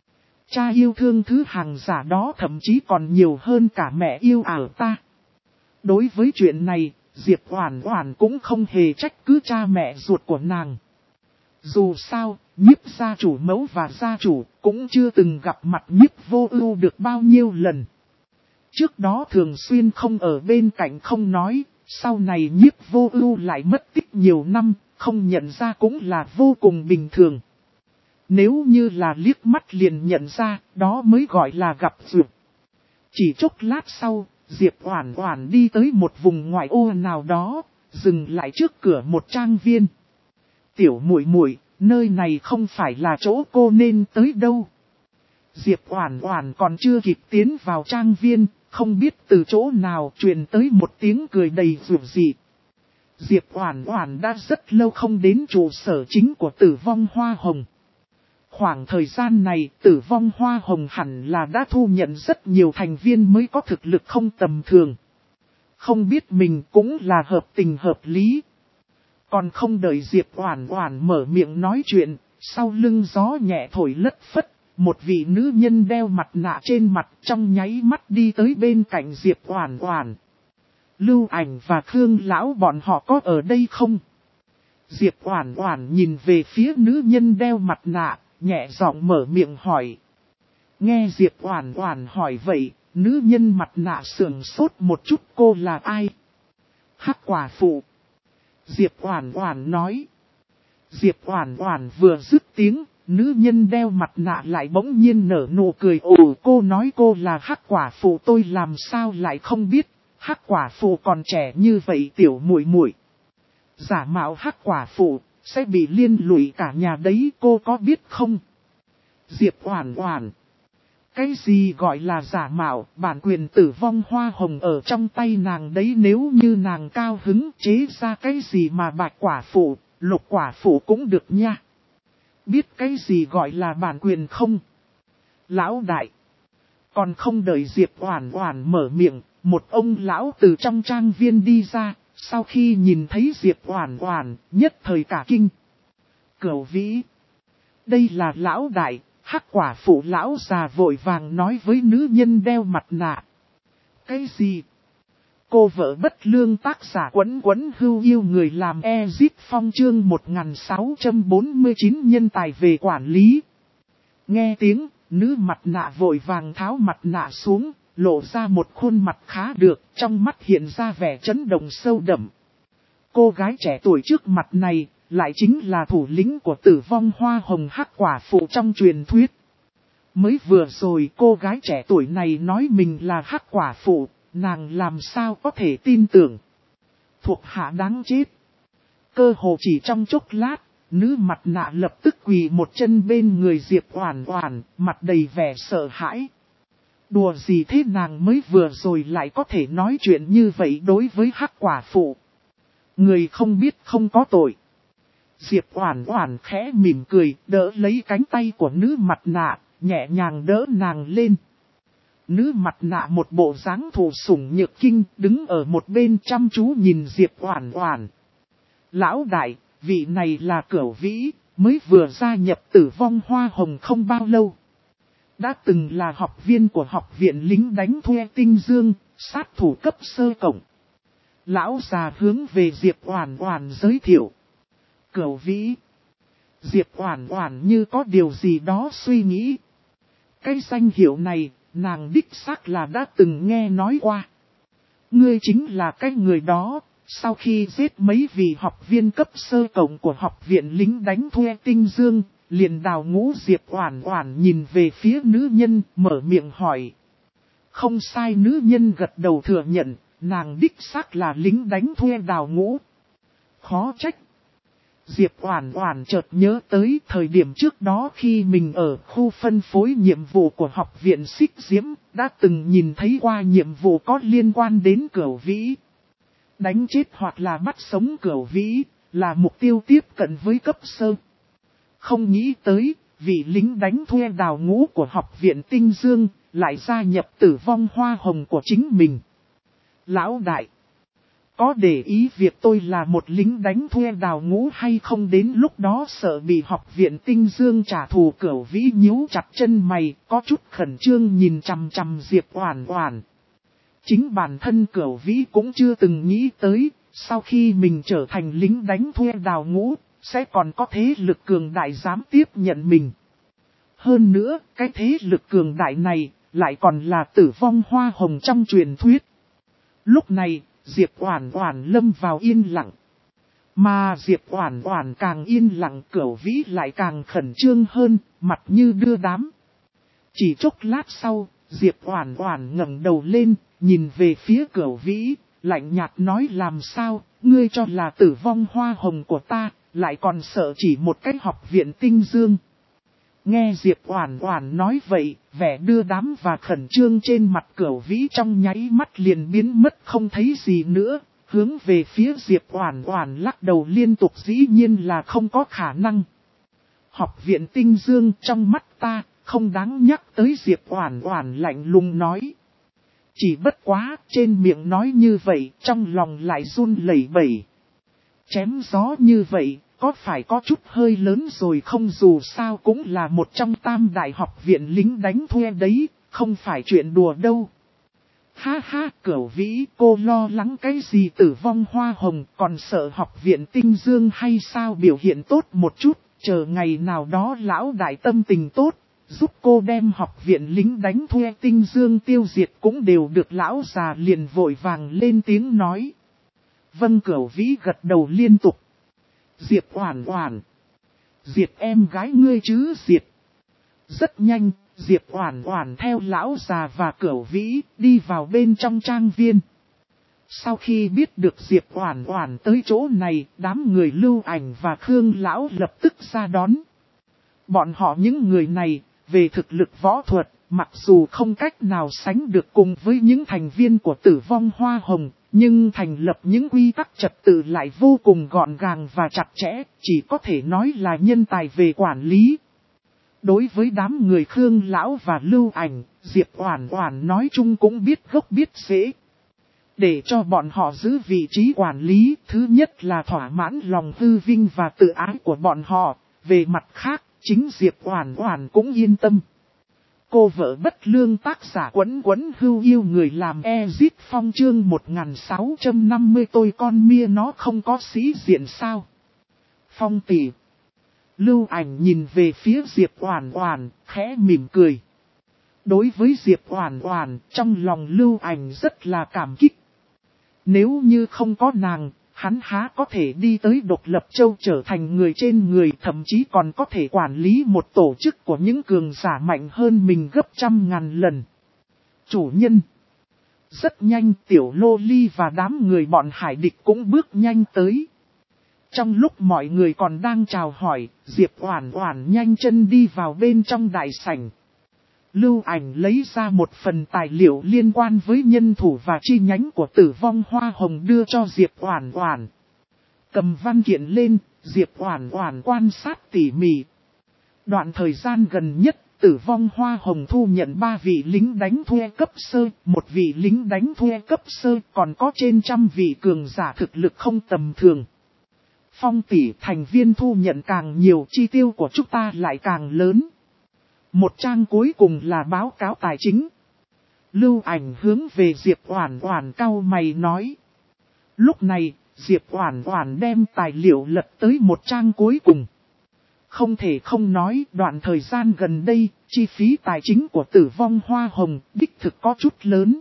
Cha yêu thương thứ hàng giả đó thậm chí còn nhiều hơn cả mẹ yêu ảo ta. Đối với chuyện này, Diệp Oản Oản cũng không hề trách cứ cha mẹ ruột của nàng. Dù sao, Nhiếp gia chủ mẫu và gia chủ cũng chưa từng gặp mặt Nhiếp Vô Ưu được bao nhiêu lần. Trước đó thường xuyên không ở bên cạnh không nói, sau này Nhiếp Vô Ưu lại mất tích nhiều năm, không nhận ra cũng là vô cùng bình thường. Nếu như là liếc mắt liền nhận ra, đó mới gọi là gặp duyên. Chỉ chốc lát sau, Diệp Oản Oản đi tới một vùng ngoại ô nào đó, dừng lại trước cửa một trang viên. Tiểu muội muội, nơi này không phải là chỗ cô nên tới đâu. Diệp Oản Oản còn chưa kịp tiến vào trang viên, không biết từ chỗ nào truyền tới một tiếng cười đầy dịu dị. Diệp Oản Oản đã rất lâu không đến trụ sở chính của Tử Vong Hoa Hồng. Khoảng thời gian này, Tử Vong Hoa Hồng hẳn là đã thu nhận rất nhiều thành viên mới có thực lực không tầm thường. Không biết mình cũng là hợp tình hợp lý. Còn không đợi Diệp Oản Oản mở miệng nói chuyện, sau lưng gió nhẹ thổi lất phất, một vị nữ nhân đeo mặt nạ trên mặt trong nháy mắt đi tới bên cạnh Diệp Oản Oản. Lưu Ảnh và Khương lão bọn họ có ở đây không? Diệp Oản Oản nhìn về phía nữ nhân đeo mặt nạ, nhẹ giọng mở miệng hỏi. Nghe Diệp Oản Oản hỏi vậy, nữ nhân mặt nạ sững sốt một chút, cô là ai? Hắc Quả Phụ. Diệp Oản Oản nói. Diệp Oản Oản vừa dứt tiếng, nữ nhân đeo mặt nạ lại bỗng nhiên nở nụ cười. Ồ, cô nói cô là Hắc Quả Phụ, tôi làm sao lại không biết. Hắc quả phụ còn trẻ như vậy tiểu muội muội, giả mạo hắc quả phụ, sẽ bị liên lụy cả nhà đấy, cô có biết không? Diệp Oản Oản. Cái gì gọi là giả mạo, bản quyền tử vong hoa hồng ở trong tay nàng đấy, nếu như nàng cao hứng chế ra cái gì mà bạch quả phụ, lục quả phụ cũng được nha. Biết cái gì gọi là bản quyền không? Lão đại. Còn không đợi Diệp Oản Oản mở miệng, một ông lão từ trong trang viên đi ra, sau khi nhìn thấy Diệp Oản Oản, nhất thời cả kinh. Cửu Vĩ. Đây là lão đại. Hắc quả phụ lão già vội vàng nói với nữ nhân đeo mặt nạ. Cái gì? Cô vợ bất lương, tác giả Quấn Quấn hưu yêu người làm Ezit Phong, chương 1649 nhân tài về quản lý. Nghe tiếng, nữ mặt nạ vội vàng tháo mặt nạ xuống, lộ ra một khuôn mặt khá được, trong mắt hiện ra vẻ chấn động sâu đậm. Cô gái trẻ tuổi trước mặt này, lại chính là thủ lĩnh của tử vong hoa hồng hắc quả phụ trong truyền thuyết. Mới vừa rồi cô gái trẻ tuổi này nói mình là hắc quả phụ, nàng làm sao có thể tin tưởng. Thuộc hạ đáng chết. Cơ hồ chỉ trong chốc lát, nữ mặt nạ lập tức quỳ một chân bên người Diệp Oản Oản, mặt đầy vẻ sợ hãi. Đùa gì thế, nàng mới vừa rồi lại có thể nói chuyện như vậy đối với hắc quả phụ. Người không biết không có tội. Diệp Oản Oản khẽ mỉm cười, đỡ lấy cánh tay của nữ mặt nạ, nhẹ nhàng đỡ nàng lên. Nữ mặt nạ một bộ dáng thụ sủng nhược kinh, đứng ở một bên chăm chú nhìn Diệp Oản Oản. Lão đại, vị này là Cửu Vĩ, mới vừa gia nhập tử vong hoa hồng không bao lâu. Đã từng là học viên của học viện lính đánh thuê Tinh Dương, sát thủ cấp sơ cộng. Lão già hướng về Diệp Oản Oản giới thiệu. Cửu Vĩ. Diệp Oản Oản như có điều gì đó suy nghĩ. Cái danh hiệu này, nàng đích xác là đã từng nghe nói qua. Ngươi chính là cái người đó, sau khi giết mấy vị học viên cấp sơ cộng của học viện lính đánh thuê Tinh Dương, liền đào ngũ. Diệp Oản Oản nhìn về phía nữ nhân, mở miệng hỏi. Không sai, nữ nhân gật đầu thừa nhận, nàng đích xác là lính đánh thuê Đào Ngũ. Khó trách. Diệp Oản Oản chợt nhớ tới thời điểm trước đó khi mình ở khu phân phối nhiệm vụ của học viện Xích Diễm, đã từng nhìn thấy qua nhiệm vụ có liên quan đến Cửu Vĩ. Đánh chết hoặc là bắt sống Cửu Vĩ, là mục tiêu tiếp cận với cấp sơ. Không nghĩ tới, vị lính đánh thuê Đào Ngũ của học viện Tinh Dương, lại gia nhập tử vong hoa hồng của chính mình. Lão đại, có để ý việc tôi là một lính đánh thuê Đào Ngũ hay không, đến lúc đó sợ bị học viện Tinh Dương trả thù. Cửu Vĩ nhíu chặt chân mày, có chút khẩn trương nhìn chằm chằm Diệp Oản Oản. Chính bản thân Cửu Vĩ cũng chưa từng nghĩ tới, sau khi mình trở thành lính đánh thuê Đào Ngũ, sẽ còn có thế lực cường đại dám tiếp nhận mình. Hơn nữa, cái thế lực cường đại này, lại còn là tử vong hoa hồng trong truyền thuyết. Lúc này, Diệp Oản Oản lâm vào yên lặng. Mà Diệp Oản Oản càng yên lặng, Cửu Vĩ lại càng khẩn trương hơn, mặt như đưa đám. Chỉ chốc lát sau, Diệp Oản Oản ngẩng đầu lên, nhìn về phía Cửu Vĩ, lạnh nhạt nói, làm sao, ngươi cho là tử vong hoa hồng của ta, lại còn sợ chỉ một cái học viện Tinh Dương. Nghe Diệp Oản Oản nói vậy, vẻ đưa đám và khẩn trương trên mặt Cửu Vĩ trong nháy mắt liền biến mất không thấy gì nữa, hướng về phía Diệp Oản Oản lắc đầu liên tục, dĩ nhiên là không có khả năng. Học viện Tinh Dương trong mắt ta, không đáng nhắc tới. Diệp Oản Oản lạnh lùng nói. Chỉ bất quá, trên miệng nói như vậy, trong lòng lại run lẩy bẩy. Chém gió như vậy, có phải có chút hơi lớn rồi không, dù sao cũng là một trong tam đại học viện lính đánh thuê đấy, không phải chuyện đùa đâu. Ha ha, Cửu Vĩ, cô lo lắng cái gì tử vong hoa hồng, còn sợ học viện Tinh Dương hay sao, biểu hiện tốt một chút, chờ ngày nào đó lão đại tâm tình tốt, giúp cô đem học viện lính đánh thuê Tinh Dương tiêu diệt cũng đều được. Lão già liền vội vàng lên tiếng nói. Vâng. Cửu Vĩ gật đầu liên tục. Diệp Oản Oản, diệt em gái ngươi chứ diệt. Rất nhanh, Diệp Oản Oản theo lão già và Cửu Vĩ đi vào bên trong trang viên. Sau khi biết được Diệp Oản Oản tới chỗ này, đám người Lưu Ảnh và Khương Lão lập tức ra đón. Bọn họ những người này, về thực lực võ thuật, mặc dù không cách nào sánh được cùng với những thành viên của Tử Vong Hoa Hồng, nhưng thành lập những quy tắc trật tự lại vô cùng gọn gàng và chặt chẽ, chỉ có thể nói là nhân tài về quản lý. Đối với đám người Khương Lão và Lưu Ảnh, Diệp Oản Oản nói chung cũng biết gốc biết rễ. Để cho bọn họ giữ vị trí quản lý, thứ nhất là thỏa mãn lòng hư vinh và tự ái của bọn họ, về mặt khác, chính Diệp Oản Oản cũng yên tâm. Cô vợ bất lương tác giả Quấn Quấn hưu yêu người làm Ezit Phong chương 1650 tôi con mia nó không có sĩ diện sao. Phong tỷ. Lưu Ảnh nhìn về phía Diệp Oản Oản, khẽ mỉm cười. Đối với Diệp Oản Oản, trong lòng Lưu Ảnh rất là cảm kích. Nếu như không có nàng, hắn há có thể đi tới Độc Lập Châu trở thành người trên người, thậm chí còn có thể quản lý một tổ chức của những cường giả mạnh hơn mình gấp trăm ngàn lần. Chủ nhân. Rất nhanh tiểu lô ly và đám người bọn hải địch cũng bước nhanh tới. Trong lúc mọi người còn đang chào hỏi, Diệp Oản Oản nhanh chân đi vào bên trong đại sảnh. Lưu Ảnh lấy ra một phần tài liệu liên quan với nhân thủ và chi nhánh của Tử Vong Hoa Hồng đưa cho Diệp Oản Oản. Cầm văn kiện lên, Diệp Oản Oản quan sát tỉ mỉ. Đoạn thời gian gần nhất, Tử Vong Hoa Hồng thu nhận 3 vị lính đánh thuê cấp sơ, 1 vị lính đánh thuê cấp sơ, còn có trên 100 vị cường giả thực lực không tầm thường. Phong tỷ, thành viên thu nhận càng nhiều, chi tiêu của chúng ta lại càng lớn. Một trang cuối cùng là báo cáo tài chính. Lưu Ảnh hướng về Diệp Oản Oản cau mày nói. Lúc này, Diệp Oản Oản đem tài liệu lật tới một trang cuối cùng. Không thể không nói, đoạn thời gian gần đây, chi phí tài chính của Tử Vong Hoa Hồng đích thực có chút lớn.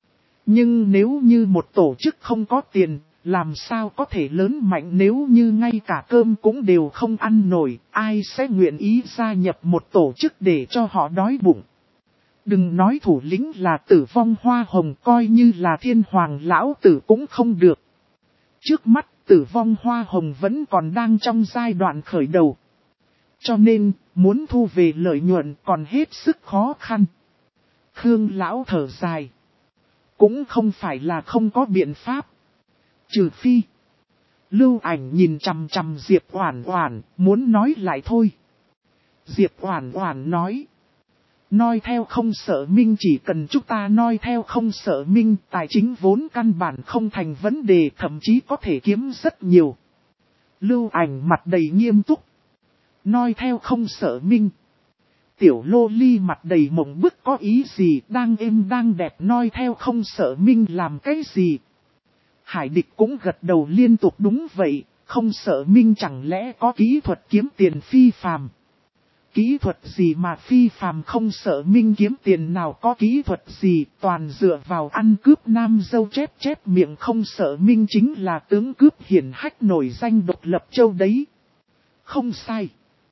Nhưng nếu như một tổ chức không có tiền, làm sao có thể lớn mạnh, nếu như ngay cả cơm cũng đều không ăn nổi, ai sẽ nguyện ý gia nhập một tổ chức để cho họ đói bụng. Đừng nói thủ lĩnh là Tử Vong Hoa Hồng, coi như là Thiên Hoàng lão tử cũng không được. Trước mắt Tử Vong Hoa Hồng vẫn còn đang trong giai đoạn khởi đầu. Cho nên, muốn thu về lợi nhuận còn hết sức khó khăn. Khương lão thở dài. Cũng không phải là không có biện pháp. Trừ phi. Lưu Ảnh nhìn chằm chằm Diệp Oản Oản, muốn nói lại thôi. Diệp Oản Oản nói. Noi theo không sợ minh, chỉ cần chúng ta noi theo không sợ minh, tài chính vốn căn bản không thành vấn đề, thậm chí có thể kiếm rất nhiều. Lưu Ảnh mặt đầy nghiêm túc. Noi theo không sợ minh. Tiểu lô ly mặt đầy mộng bức có ý gì, đang êm đang đẹp noi theo không sợ minh làm cái gì. Hải địch cũng gật đầu liên tục đúng vậy, không sợ minh chẳng lẽ có kỹ thuật kiếm tiền phi phàm. Kỹ thuật gì mà phi phàm, không sợ minh kiếm tiền nào có kỹ thuật gì, toàn dựa vào ăn cướp nam dâu chép miệng, không sợ minh chính là tướng cướp hiển hách nổi danh Độc Lập Châu đấy. Không sai.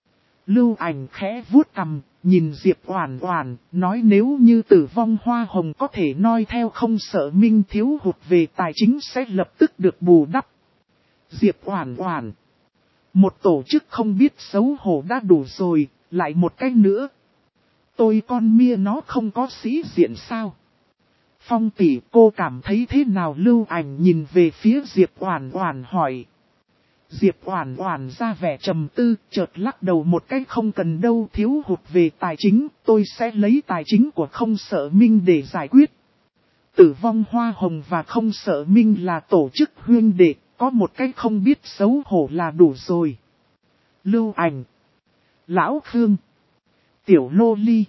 Lưu Ảnh khẽ vuốt cằm, nhìn Diệp Oản Oản, nói nếu như Tử Vong Hoa Hồng có thể noi theo không sợ minh, thiếu hụt về tài chính sẽ lập tức được bù đắp. Diệp Oản Oản. Một tổ chức không biết xấu hổ đã đủ rồi, lại một cái nữa. Tôi con mia nó không có sĩ diện sao? Phong tỷ, cô cảm thấy thế nào? Lưu Ảnh nhìn về phía Diệp Oản Oản hỏi. Diệp Oản Oản ra vẻ trầm tư, chợt lắc đầu một cái, không cần đâu, thiếu hụt về tài chính, tôi sẽ lấy tài chính của không sợ minh để giải quyết. Tử Vong Hoa Hồng và không sợ minh là tổ chức huynh đệ, có một cái không biết xấu hổ là đủ rồi. Lưu Ảnh, Lão Khương, Tiểu Lô Ly.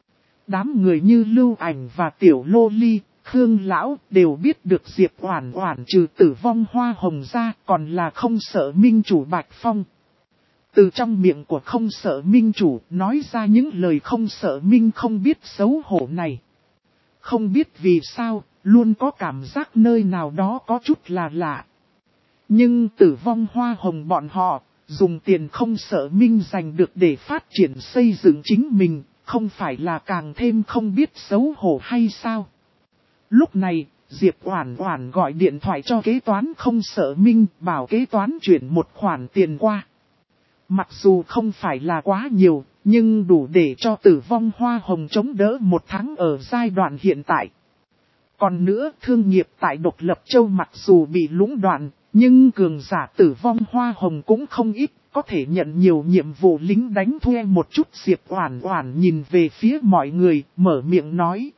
Đám người như Lưu Ảnh và Tiểu Lô Ly, Khương Lão đều biết được Diệp Oản Oản trừ Tử Vong Hoa Hồng ra còn là không sợ minh chủ Bạch Phong. Từ trong miệng của không sợ minh chủ nói ra những lời không sợ minh không biết xấu hổ này. Không biết vì sao, luôn có cảm giác nơi nào đó có chút là lạ. Nhưng Tử Vong Hoa Hồng bọn họ, dùng tiền không sợ minh giành được để phát triển xây dựng chính mình, không phải là càng thêm không biết xấu hổ hay sao? Lúc này, Diệp Oản Oản gọi điện thoại cho kế toán không sợ Minh, bảo kế toán chuyển một khoản tiền qua. Mặc dù không phải là quá nhiều, nhưng đủ để cho Tử Vong Hoa Hồng chống đỡ 1 tháng ở giai đoạn hiện tại. Còn nữa, thương nghiệp tại Độc Lập Châu mặc dù bị lũng đoạn, nhưng cường giả Tử Vong Hoa Hồng cũng không ít, có thể nhận nhiều nhiệm vụ lính đánh thuê một chút. Diệp Oản Oản nhìn về phía mọi người, mở miệng nói.